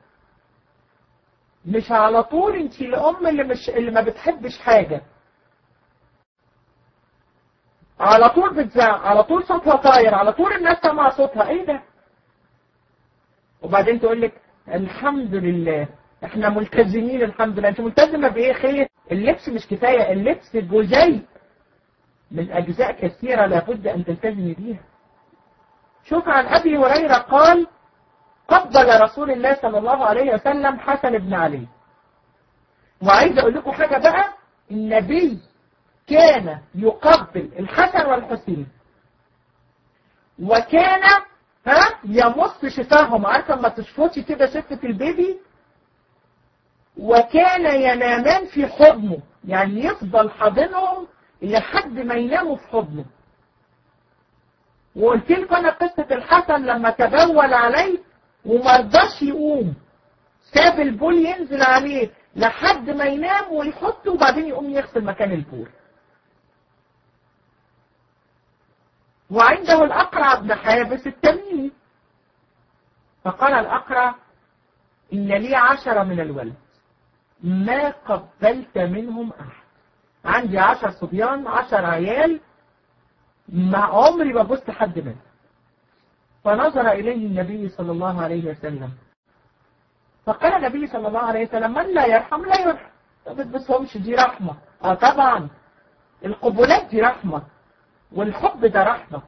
S1: مش على طول انت الام اللي مش اللي ما بتحبش حاجة، على طول بتزعق، على طول صوتها طاير، على طول الناس سمع صوتها. ايه ده؟ وبعدين تقول لك الحمد لله احنا ملتزمين. الحمد لله. انت ملتزمه بايه؟ خير. اللبس مش كفايه، اللبس جزء من اجزاء كثيره لابد ان تلتزمي بيها. شوف عن ابي هريره قال قبل رسول الله صلى الله عليه وسلم حسن بن علي. وعايز اقول لكم حاجة بقى، النبي كان يقبل الحسن والحسين، وكان ها يمص شفاهم، عارفه لما تشفطي كده شفة البيبي، وكان ينامان في حضنه، يعني يفضل حاضنهم لحد ما يناموا في حضنه. وقلت لكم انا قصة الحسن لما تبول عليه وما رضاش يقوم، ساب البول ينزل عليه لحد ما ينام ويحطه وبعدين يقوم يغسل مكان البول. وعنده الأقرع بن حابس التميمي، فقال الأقرع إن لي عشرة من الولد ما قبلت منهم أحد، عندي عشر صبيان عشر عيال ما عمري ما بوست حد منهم. فنظر إليه النبي صلى الله عليه وسلم فقال النبي صلى الله عليه وسلم من لا يرحم لا يرحم. طب بتبصهمش دي رحمة؟ اه طبعا القبولات دي رحمة، والحب ده رحمة،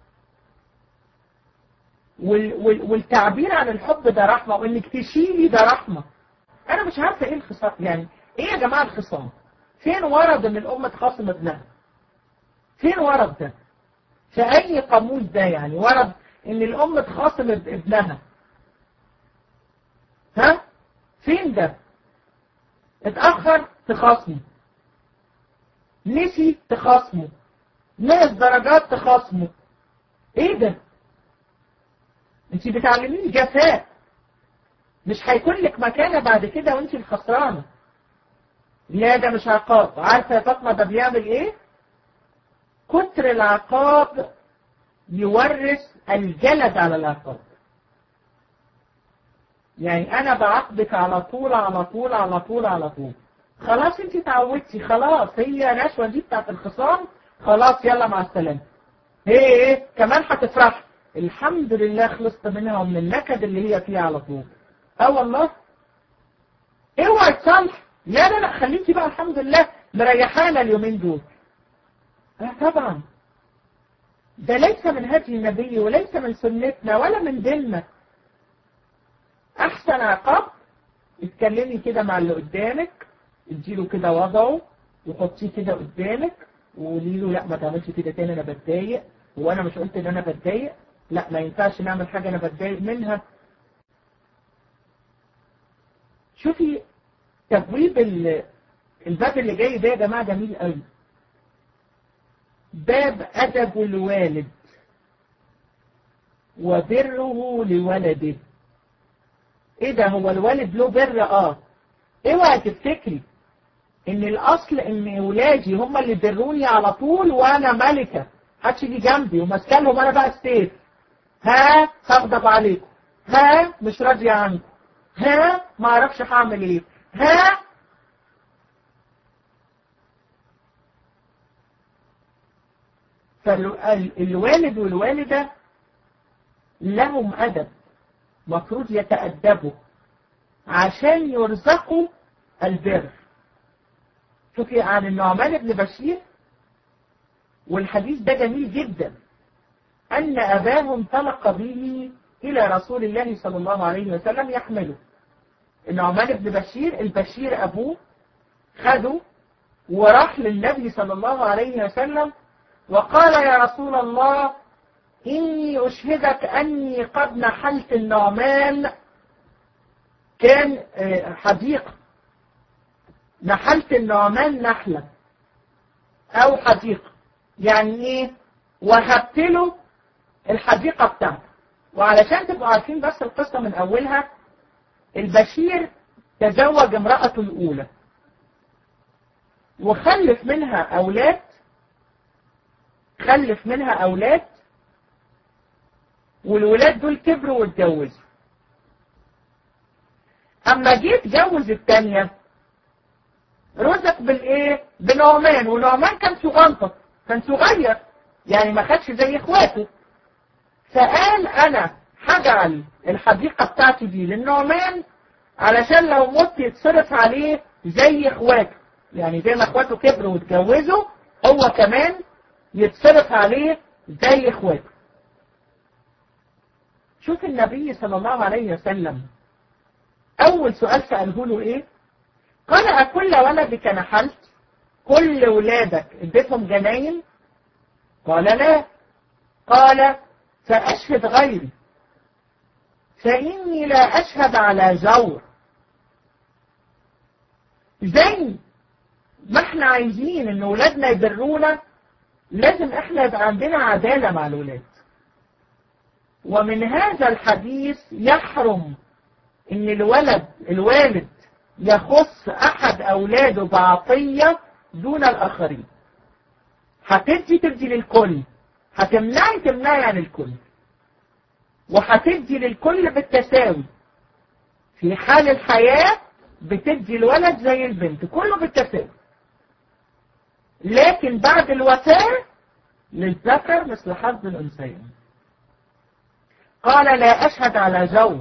S1: وال وال والتعبير عن الحب ده رحمة، وانك تشيلي ده رحمة. انا مش عارفة ايه الخصام، يعني ايه يا جماعة الخصام؟ فين ورد ان الام تخاصم ابنها؟ فين ورد ده؟ في اي قاموس ده يعني ورد ان الام تخاصم ابنها؟ ها؟ فين ده؟ اتأخر تخاصمه، نسي تخاصمه، ناقص درجات تخاصمه. ايه ده؟ انت بتعلميني جفاء، مش هيكون لك مكانه بعد كده وانت الخسرانه. لا ده مش عقاب. عارفه يا فاطمه ده بيعمل ايه؟ كتر العقاب يورث الجلد على العقاب. يعني انا بعاقبك على طول على طول على طول على طول، خلاص انت اتعودتي، خلاص هي نشوه دي بتاعت الخصام، خلاص يلا مع السلامه. ايه ايه كمان هتفرح الحمد لله خلصت منها ومن النكد اللي هي فيها على طول. اه والله اوعي تصلح، لا لا لا خليكي بقى الحمد لله مريحانا اليومين دول. اه طبعا ده ليس من هدي النبي وليس من سنتنا ولا من ديننا. احسن عقاب اتكلمي كده مع اللي قدامك، اديله كده وضعه وحطيه كده قدامك وقولي له لا ما تعملش كده تاني انا بتضايق، وانا مش قلت ان انا بتضايق، لا ما ينفعش نعمل حاجة انا بتضايق منها. شوفي تبويب الباب اللي جاي ده يا جماعة جميل قوي، باب أدب الوالد وبره لولده. ايه ده؟ هو الوالد له بر؟ اه اوعى تفتكري ان الاصل ان ولادي هم اللي بروني على طول وانا ملكة محدش يجي جنبي وماسكه لهم انا بقى السيف، ها هغضب عليكم، ها مش راضية عنكم، ها ما اعرفش هعمل ايه، ها. فالوالد والوالدة لهم أدب، مفروض يتأدبوا عشان يرزقوا البر. شوفي عن النعمان بن بشير، والحديث ده جميل جدا، أن أباه انطلق به إلى رسول الله صلى الله عليه وسلم يحمله. النعمان بن بشير البشير أبوه خده وراح للنبي صلى الله عليه وسلم وقال يا رسول الله إني أشهدك أني قد نحلت النعمان، كان حديقة، نحلت النعمان نحلة أو حديقة، يعني إيه؟ وهبت له الحديقة بتاعته. وعلشان تبقوا عارفين بس القصة من أولها، البشير تزوج امرأته الأولى وخلف منها أولاد، خلف منها أولاد والولاد دول كبروا واتجوزوا. أما جيت جوز الثانية رزق بالإيه؟ بنعمان، ونعمان كان صغنطة، كان صغير يعني ما خدش زي إخواته، فقال أنا هجعل الحديقة بتاعتي دي للنعمان علشان لو مت يتصرف عليه زي إخواته، يعني زي ما إخواته كبروا واتجوزوا هو كمان يتصرف عليه زي إخواته. شوف النبي صلى الله عليه وسلم أول سؤال سأله له إيه؟ قال أكل ولدك نحلت؟ كل ولادك اديتهم جناين؟ قال لا. قال فأشهد غيري فإني لا أشهد على جور. زي ما احنا عايزين ان ولادنا يبرونا، لازم احنا يبقى عندنا عدالة مع الولاد. ومن هذا الحديث يحرم ان الولد الوالد يخص احد اولاده بعطية دون الاخرين. هتدي تدي للكل، هتمنعي تمنعي عن الكل، وهتدي للكل بالتساوي. في حال الحياة بتدي الولد زي البنت، كله بالتساوي. لكن بعد الوفاة للذكر مثل حظ الأنثيين. قال لا أشهد على جور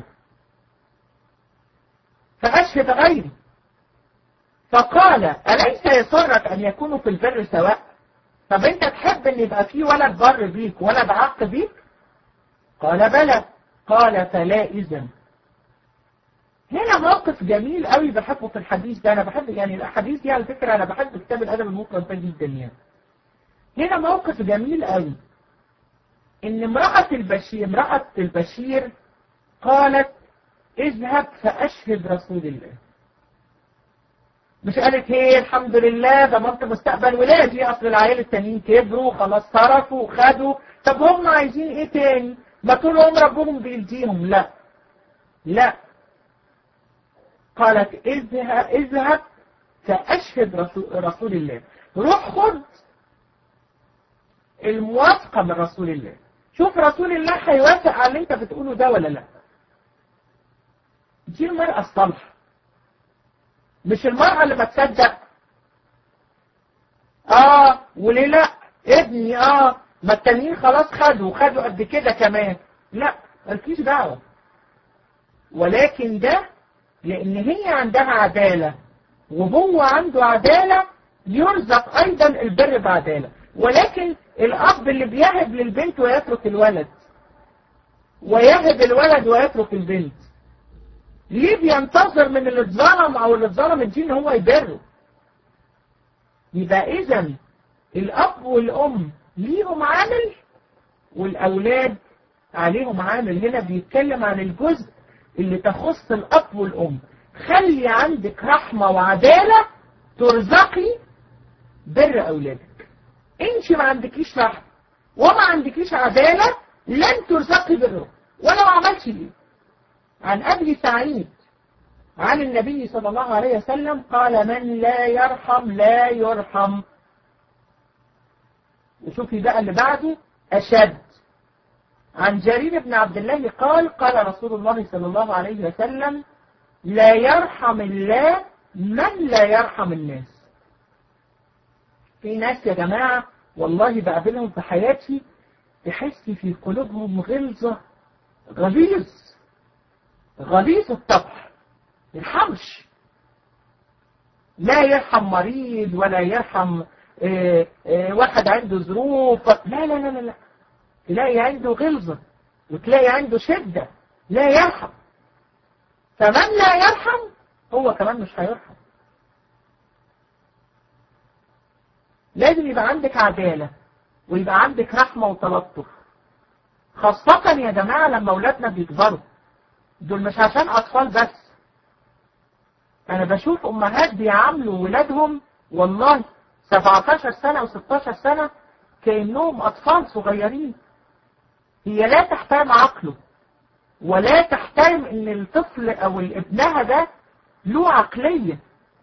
S1: فأشهد غيري. فقال أليس يسرك أن يكونوا في البر سواء؟ طب أنت تحب أن يبقى في ولد بر بيك ولد عق بيك؟ قال بلى. قال فلا إذن. هنا موقف جميل قوي بحبه في الحديث ده. أنا بحب يعني الأحاديث دي على فكرة، أنا بحب كتاب الأدب المفرد ده جدا يعني. هنا موقف جميل قوي. إن امرأة البشير امرأة البشير قالت اذهب فأشهد رسول الله. مش قالت هي الحمد لله ضمنت مستقبل ولادي، أصل العيال التانيين كبروا خلاص صرفوا وخدوا، طب هم عايزين إيه تاني؟ ما طول عمر ربهم بيديهم. لا لا، قالت اذهب اذهب فأشهد رسول, رسول الله. روح خد الموافقة من رسول الله. شوف رسول الله هيوافق على اللي انت بتقوله ده ولا لا. دي المرأة الصالحة، مش المرأة اللي ما تصدق. اه وليه لا ابني، اه ما التانيين خلاص خدوا خدوا قد كده كمان. لا مالكيش دعوة. ولكن ده لان هي عندها عدالة وهو عنده عدالة، يرزق ايضا البر بعدالة. ولكن الاب اللي بيهب للبنت ويترك الولد، ويهب الولد ويترك البنت، ليه بينتظر من اللي اتظلم او اللي اتظلمت دي ان هو يبره؟ يبقى اذا الاب والام ليهم عامل والاولاد عليهم عامل. هنا بيتكلم عن الجزء اللي تخص الاب والام. خلي عندك رحمة وعدالة ترزقي بر اولادك. انت ما عندكيش رحمة وما عندكيش عدالة لن ترزقي بره ولو عملتي ليه. عن أبي سعيد عن النبي صلى الله عليه وسلم قال من لا يرحم لا يرحم. وشوفي بقى اللي بعده أشد. عن جرير بن عبد الله قال قال رسول الله صلى الله عليه وسلم لا يرحم الله من لا يرحم الناس. في ناس يا جماعة والله بقابلهم في حياتي تحسي في قلوبهم غلظة، غليظ غليظ الطبع، يرحمش، لا يرحم مريض ولا يرحم اه اه واحد عنده ظروف. لا لا لا لا، تلاقي عنده غلظة وتلاقي عنده شدة، لا يرحم. فمن لا يرحم هو كمان مش هيرحم. لازم يبقى عندك عدالة ويبقى عندك رحمة وتلطف، خاصة يا جماعة لما أولادنا بيكبروا. دول مش عشان أطفال بس. أنا بشوف أمهات بيعاملوا ولادهم والله سبعتاشر سنة وستاشر سنة كأنهم أطفال صغيرين. هي لا تحترم عقله ولا تحترم إن الطفل أو ابنها ده له عقلية.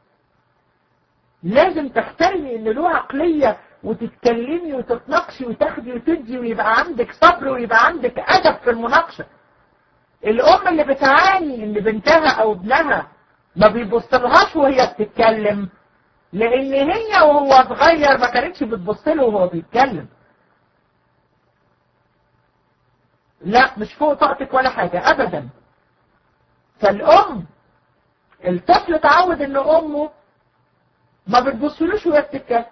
S1: لازم تحترمي إن له عقلية وتتكلمي وتتناقشي وتاخدي وتدي ويبقى عندك صبر ويبقى عندك أدب في المناقشة. الأم اللي بتعاني إن بنتها أو ابنها ما بيبصلهاش وهي بتتكلم، لأن هي وهو صغير ما كانتش بتبصله وهو بيتكلم. لا مش فوق طاقتك ولا حاجة أبدا. فالأم الطفل تعود إن أمه ما بتبصلوش وهي بتتكلم،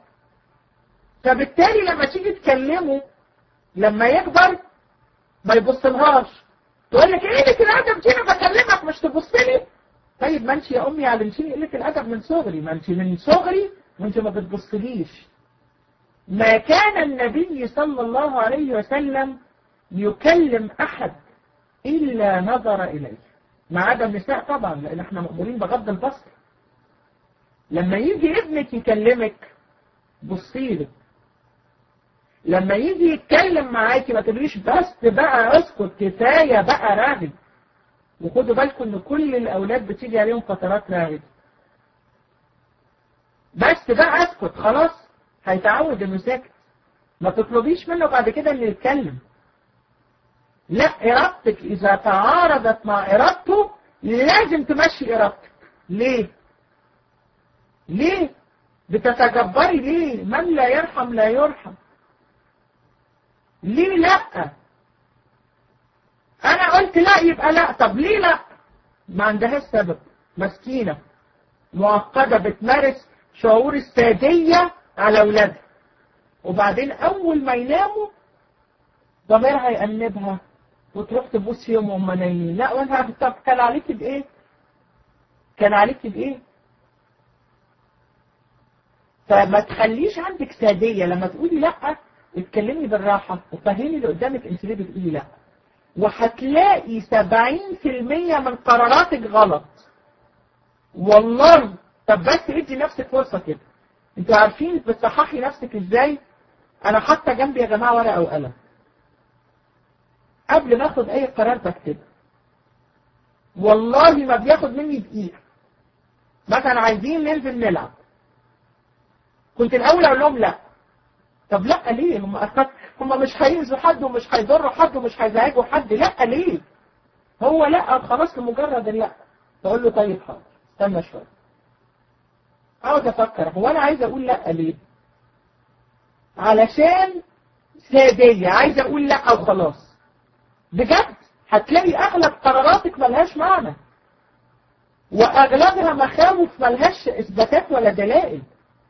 S1: فبالتالي لما تيجي تكلمه لما يكبر ما يبصلهاش تقول لك ايه قلة الادب دي، انا بكلمك مش تبص لي. طيب ما انت يا امي علمتيني قلة الادب من صغري، ما انت من صغري وانت ما بتبصليش. ما كان النبي صلى الله عليه وسلم يكلم احد الا نظر اليه، ما عدا النساء طبعا لان احنا مأمورين بغض البصر. لما يجي ابنك يكلمك بصيله، لما يجي يتكلم معاكي ما تقوليش بس بقى اسكت كفايه بقى راغب. وخدوا بالكم ان كل الاولاد بتيجي عليهم فترات راغب. بس بقى اسكت خلاص هيتعود انه ساكت. ما تطلبيش منه بعد كده انه يتكلم. لا، ارادتك اذا تعارضت مع ارادته لازم تمشي ارادتك. ليه؟ ليه؟ بتتجبري ليه؟ من لا يرحم لا يرحم. ليه لا؟ انا قلت لا يبقى لا. طب ليه لا؟ ما عندهاش سبب. مسكينة معقدة بتمارس شعور السادية على اولادها، وبعدين اول ما يناموا ضميرها يأنبها وتروح تبوس فيهم وهم نايمين. لا وانا طب كان عليكي بايه؟ كان عليكي بايه؟ فما تخليش عندك سادية. لما تقولي لا اتكلمي بالراحة وفهمي اللي قدامك انت ليه بتقولي لا، وهتلاقي سبعين في المية من قراراتك غلط والله. طب بس ادي نفسك فرصة كده. انتوا عارفين بتصححي نفسك ازاي؟ انا حاطه جنبي يا جماعة ورقة وقلم، قبل ما اخد اي قرار بكتبه. والله ما بياخد مني دقيقة. مثلا عايزين ننزل نلعب، كنت الاول اقول لهم لا. طب لا ليه؟ هم هم مش هيأذوا حد ومش هيضروا حد ومش هيزعجوا حد. لا ليه؟ هو لا خلاص لمجرد لا. تقول له طيب حاضر استنى شويه. اقعد افكر هو انا عايز اقول لا ليه؟ علشان ساديه عايز اقول لا وخلاص. بجد هتلاقي اغلب قراراتك ملهاش معنى، واغلبها مخاوف ملهاش اثباتات ولا دلائل.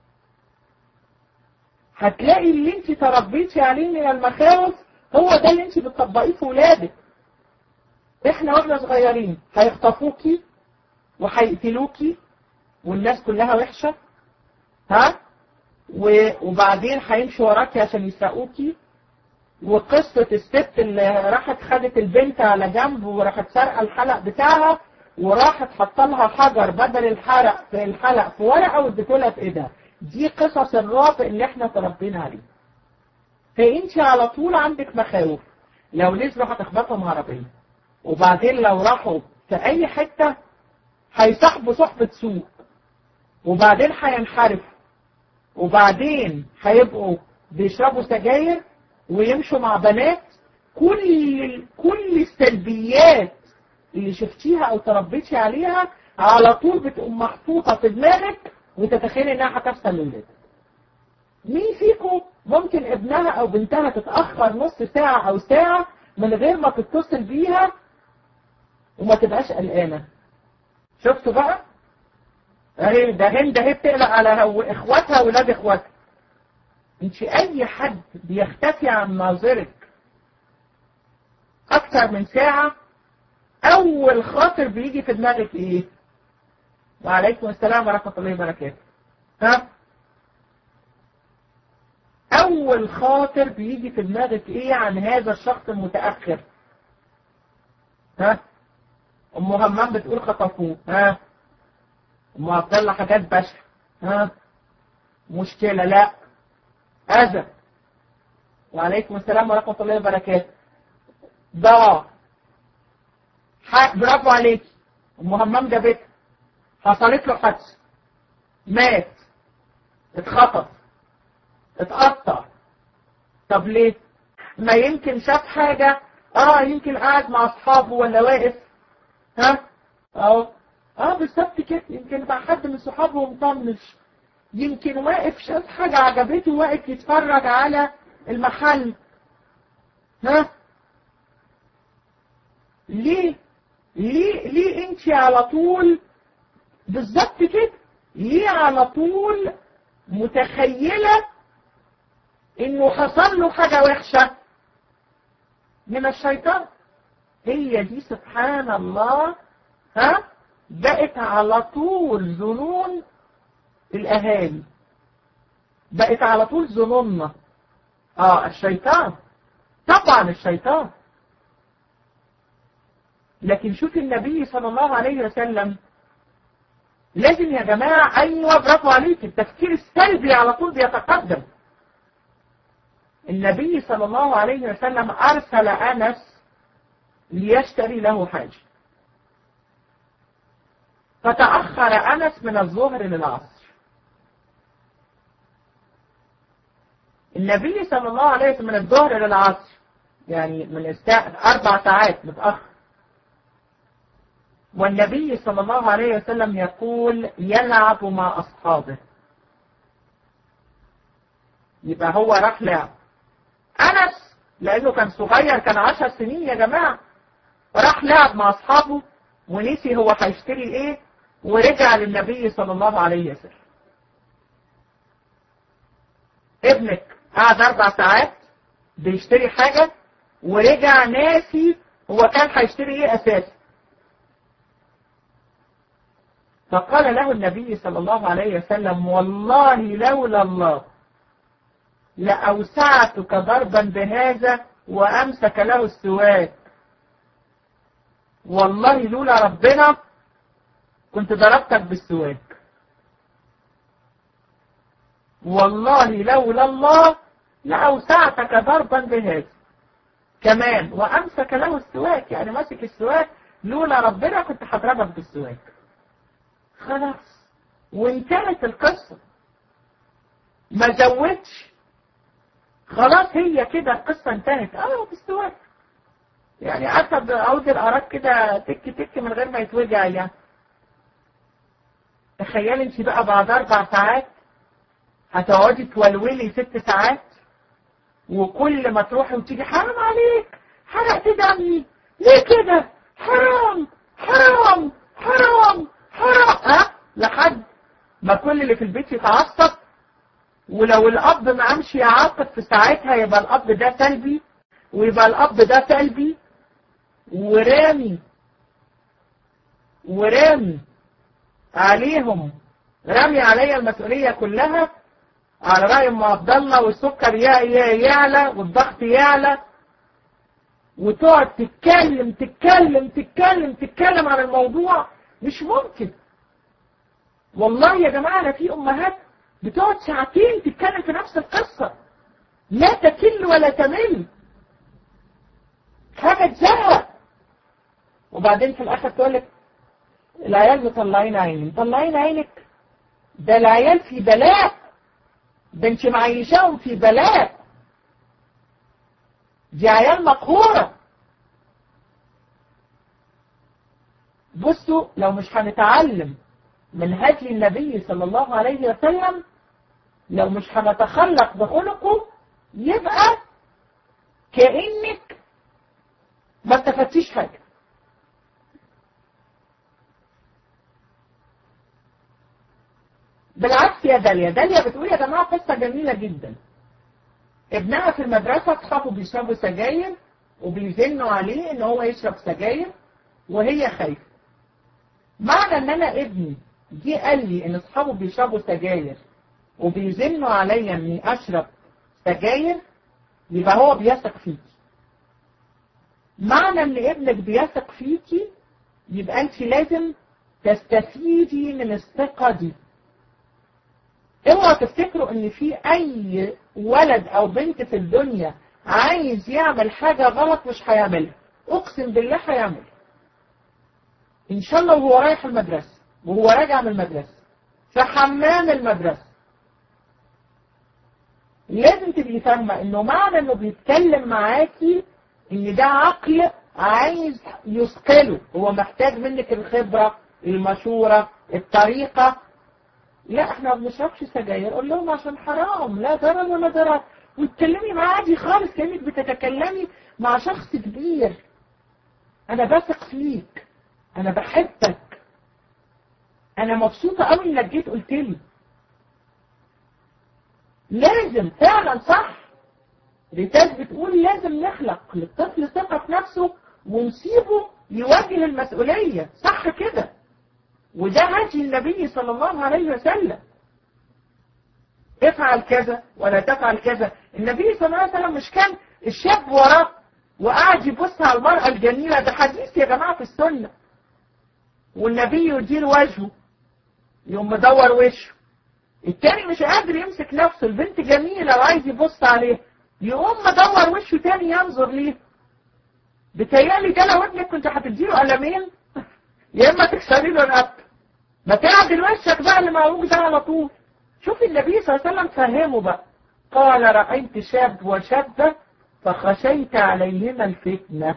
S1: هتلاقي اللي انت تربيتي عليه من المخاوف هو ده اللي انت بتطبقيه في ولادك. احنا واحنا صغيرين هيخطفوكي وهيقتلوكي والناس كلها وحشة، ها، وبعدين هيمشوا وراكي عشان يسرقوكي. وقصة الست اللي راحت خدت البنت على جنب وراحت سرقة الحلق بتاعها وراحت حط لها حجر بدل الحلق في الحلق في ورقة واديتولها في ايدها. دي قصص الرعب اللي احنا تربينا عليه. فانت على طول عندك مخاوف. لو نزلوا هتخبطهم عربية، وبعدين لو راحوا في اي حتة هيصاحبوا صحبة سوء، وبعدين هينحرفوا، وبعدين هيبقوا بيشربوا سجاير ويمشوا مع بنات. كل كل السلبيات اللي شفتيها او تربيتي عليها على طول بتقوم محطوطة في دماغك وتتخيلي انها هتحصل لولادك. مين فيكم ممكن ابنها او بنتها تتأخر نص ساعة او ساعة من غير ما تتصل بيها وما تبقاش قلقانة؟ شفتوا بقى؟ اهي ده هند اهي بتقلق على اخواتها ولاد اخواتها. انت اي حد بيختفي عن ناظرك اكتر من ساعة اول خاطر بيجي في دماغك ايه؟ وعليكم السلام ورحمة الله وبركاته. ها؟ اول خاطر بيجي في دماغك ايه عن هذا الشخص المتأخر؟ ها؟ ام همام بتقول خطفوه. ها؟ ام عبد الله حاجات بشعة. ها؟ مشكلة. لا، اذى. وعليكم السلام ورحمة الله وبركاته. ضاع. برافو عليك. ام همام جابتها، حصلت له حادثة، مات، اتخطف، اتقطع. طب ليه؟ ما يمكن شاف حاجة. اه يمكن قاعد مع اصحابه ولا واقف، ها، اهو، اه بالظبط كده، يمكن مع حد من صحابه ومطنش، يمكن واقف شاف حاجة عجبته واقف يتفرج على المحل. ها؟ ليه؟ ليه ليه انت على طول بالظبط كده؟ ليه على طول متخيلة انه حصل له حاجة وحشة من الشيطان؟ هي دي سبحان الله ها بقت على طول ظنون الأهالي، بقت على طول ظنوننا. اه الشيطان، طبعا الشيطان. لكن شوف النبي صلى الله عليه وسلم، لازم يا جماعة، أيوة برافو عليك، التفكير السلبي على طول بيتقدم. النبي صلى الله عليه وسلم أرسل أنس ليشتري له حاجة، فتأخر أنس من الظهر للعصر. النبي صلى الله عليه وسلم من الظهر للعصر، يعني من الساعة أربع ساعات متأخر. والنبي صلى الله عليه وسلم يقول يلعب مع أصحابه. يبقى هو راح لعب. أنس لأنه كان صغير، كان عشر سنين يا جماعة، راح لعب مع أصحابه ونسي هو هيشتري إيه، ورجع للنبي صلى الله عليه وسلم. ابنك قعد أربع ساعات بيشتري حاجة ورجع ناسي هو كان هيشتري إيه أساسا. فقال له النبي صلى الله عليه وسلم والله لولا الله لأوسعتك ضربا بهذا وأمسك له السواك. والله لولا ربنا كنت ضربتك بالسواك. والله لولا الله لأوسعتك ضربا بهذا كمان وأمسك له السواك، يعني ماسك السواك، لولا ربنا كنت هضربك بالسواك. خلاص وانتهت القصة، ما زودش، خلاص هي كده القصة انتهت. اه بالسواك، يعني عارفة عاوز الأراك كده تك تك من غير ما يتوجع. يعني تخيل انت بقى بعد أربع ساعات هتقعدي تولولي ست ساعات، وكل ما تروحي وتيجي حرام عليك، حرقت دمي ليه كده، حرام حرام حرام حرام، ها لحد ما كل اللي في البيت يتعصب. ولو الأب ما عمش يعاقب في ساعتها يبقى الأب ده سلبي، ويبقى الأب ده سلبي ورامي ورامي عليهم، رامي عليا المسؤولية كلها، على رأي أم عبد الله، والسكر يعلى والضغط يعلى، وتقعد تتكلم تتكلم تتكلم تتكلم عن الموضوع. مش ممكن والله يا جماعة. أنا في أمهات بتقعد ساعتين تتكلم في نفس القصة، لا تكل ولا تمل، حاجة تزهق. وبعدين في الآخر تقول لك العيال مطلعين عيني. مطلعين عينك؟ ده العيال في بلاء، ده انت معيشاهم في بلاء، دي عيال مقهورة. بصوا لو مش هنتعلم من هدي النبي صلى الله عليه وسلم، لو مش هنتخلق بخلقه، يبقى كأنك ما استفدتيش حاجة. بالعكس يا داليا، داليا بتقول يا جماعة قصة جميلة جدا. ابنها في المدرسة اصحابه بيشربوا سجاير وبيزنوا عليه ان هو يشرب سجاير وهي خايفة. معنى ان انا ابني جه قال لي ان اصحابه بيشربوا سجاير وبيزنوا عليا اني اشرب سجاير، يبقى هو بيثق فيكي. معنى ان ابنك بيثق فيكي يبقى انت لازم تستفيدي من الثقة دي. اوعوا تفتكروا ان في اي ولد او بنت في الدنيا عايز يعمل حاجة غلط مش هيعملها. اقسم بالله هيعملها ان شاء الله، وهو رايح المدرسة، وهو راجع من المدرسة، في حمام المدرسة. لازم تبقي فاهمة انه معنى انه بيتكلم معاكي ان ده عقل عايز يثقله، هو محتاج منك الخبرة، المشورة، الطريقة. لا احنا ما بنشربش سجاير، قول لهم عشان حرام، لا ضرر ولا ضرر، وتكلمي معاه عادي خالص كأنك بتتكلمي مع شخص كبير. انا بثق فيك، انا بحبك، انا مبسوطة قوي انك جيت قلت لي. لازم فعلا صح، ريتاج بتقول لازم نخلق للطفل ثقة في نفسه ونسيبه يواجه المسؤولية، صح كده؟ وده هدي النبي صلى الله عليه وسلم. افعل كذا ولا تفعل كذا. النبي صلى الله عليه وسلم مش كان الشاب وراه وقاعد يبص على المرأة الجميلة، ده حديث يا جماعة في السنة، والنبي يدير وجهه يقوم مدور وشه، التاني مش قادر يمسك نفسه، البنت جميلة وعايز يبص عليها يقوم مدور وشه تاني ينظر ليه. بتهيألي ده لو ابنك كنت هتديله قلمين يا اما تكسري له رقبته، ما تعدل وشك بقى اللي معوج ده على طول. شوف النبي صلى الله عليه وسلم فهمه بقى، قال رأيت شاب وشابة فخشيت عليهما الفتنة.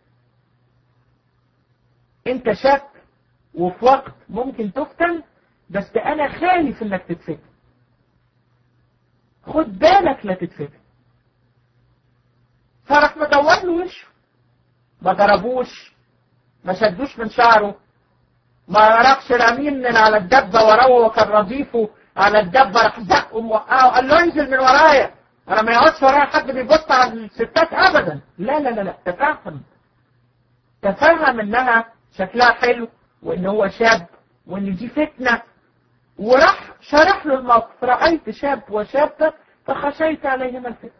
S1: انت شاب وفي وقت ممكن تفتن، بس انا خايف انك تتفتن، خد بالك لا تتفتن. فراح مدور له وشه، ما ضربوش، ما شدوش من شعره، ما راحش رامين من على الدبة وراه وكان رديفه على الدبة، راح زقه وموقعه قال له انزل من ورايا، انا ما يقعدش ورايا حد بيبص على الستات ابدا. لا لا لا لا، تفهم تفهم انها شكلها حلو وان هو شاب وان دي فتنة، وراح شرح له الموقف، رأيت شاب وشابة فخشيت عليهما الفتنة.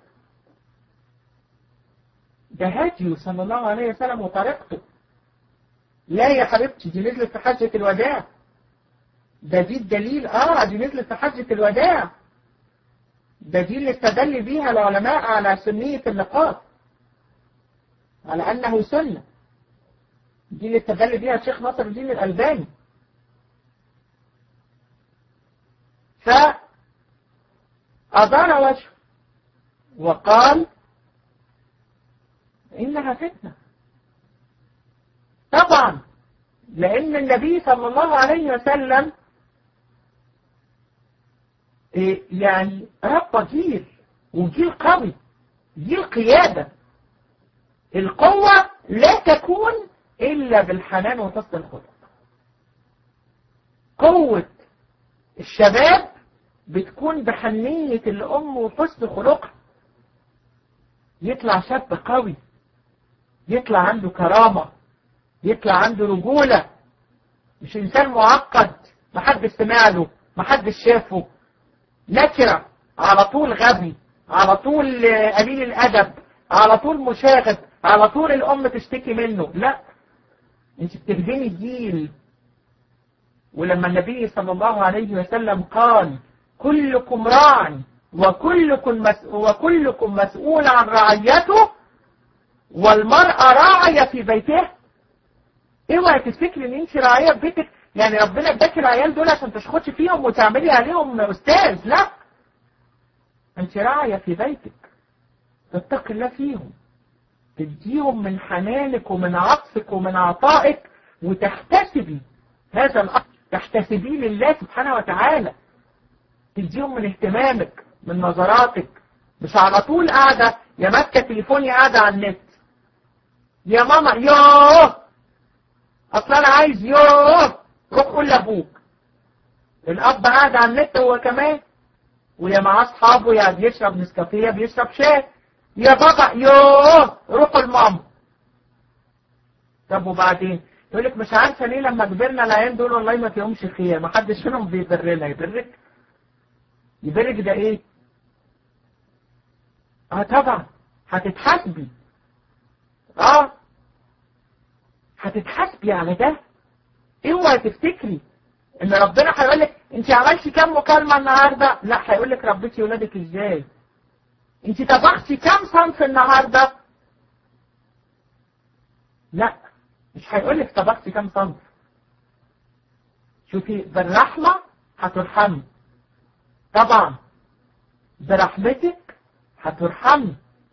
S1: ده هديه صلى الله عليه وسلم وطريقته. لا يا حبيبتي دي نزلت في حجة الوداع، ده دي الدليل، اه دي نزلت في حجة الوداع، ده دي اللي استدل بيها العلماء على سنية اللقاء، على انه سنة، دي اللي استدل بيها الشيخ ناصر الدين الألباني. فأدار وجهه وقال إنها فتنة. طبعا لأن النبي صلى الله عليه وسلم يعني ربى جيل، وجيل قوي، جيل قيادة. القوة لا تكون إلا بالحنان وحسن الخلق. قوة الشباب بتكون بحنية الأم وحسن خلقها. يطلع شاب قوي، يطلع عنده كرامة، يطلع عنده رجولة، مش إنسان معقد محدش سمع له محدش شافه، نكرة، على طول غبي، على طول قليل الأدب، على طول مشاغب، على طول الأم تشتكي منه. لا، انت بتخدمي الجيل. ولما النبي صلى الله عليه وسلم قال كلكم راع وكلكم مسؤول, وكلكم مسؤول عن رعيته، والمرأة راعية في بيتها. اوعي تفتكري ان انت راعية في بيتك، يعني ربنا اداكي العيال دول عشان تشخطي فيهم وتعملي عليهم استاذ. لا، انت راعية في بيتك، تتقي الله فيهم، تديهم من حنانك ومن عطفك ومن عطائك، وتحتسبي هذا الأمر، تحتسبيه لله سبحانه وتعالى، تديهم من اهتمامك، من نظراتك، مش على طول قاعدة يا ماسكة تليفوني قاعدة على النت، يا ماما يوه اصل انا عايز يوه، روح قول لابوك. الاب قاعد على النت هو كمان، ويا معاه اصحابه، يا بيشرب نسكافيه بيشرب شاي، يا بابا يوه روحوا لماما. طب وبعدين يقول لك مش عارفه ليه لما كبرنا العيال دول والله ما فيهمش خير، ما حدش فيهم بيبرنا. يبرك؟ يبرك ده ايه؟ اه طبعا هتتحاسبي، اه هتتحاسبي على ده. اوعي تفتكري ان ربنا هيقول لك انت عملتي كام مكالمه النهارده، لا، هيقول لك ربيتي ولادك ازاي، انت طبختي كام صنف النهارده، لا، مش هيقول لك طبختي كام صنف. شوفي، بالرحمه هترحمي، طبعا برحمتك هترحمي.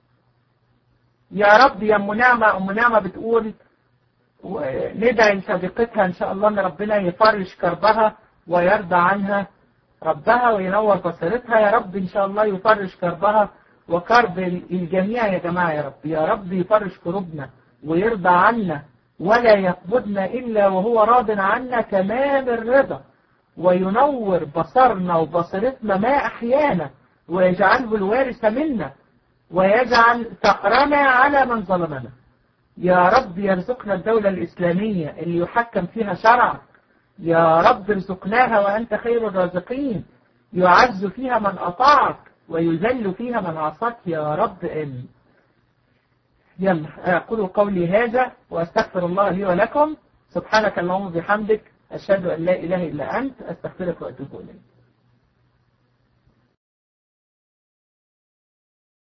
S1: يا رب يا ام نعمه، ام نعمه بتقول ندعي لصديقتها ان شاء الله ان ربنا يفرج كربها ويرضى عنها ربها وينور بصيرتها. يا رب ان شاء الله يفرج كربها وكرب الجميع يا جماعه، يا رب يا رب يفرج كروبنا ويرضى عنا، ولا يقبضنا الا وهو راض عنا تمام الرضا، وينور بصرنا وبصيرتنا ما احيانا، ويجعله الوارث منا، ويجعل ثأرنا على من ظلمنا. يا رب يرزقنا الدولة الإسلامية اللي يحكم فيها شرعك، يا رب ارزقناها وأنت خير الرازقين، يعز فيها من أطاعك ويذل فيها من عصاك يا رب آمين. يلا أقول قولي هذا وأستغفر الله لي ولكم. سبحانك اللهم وبحمدك، أشهد أن لا إله إلا أنت، أستغفرك وأتوب إليك.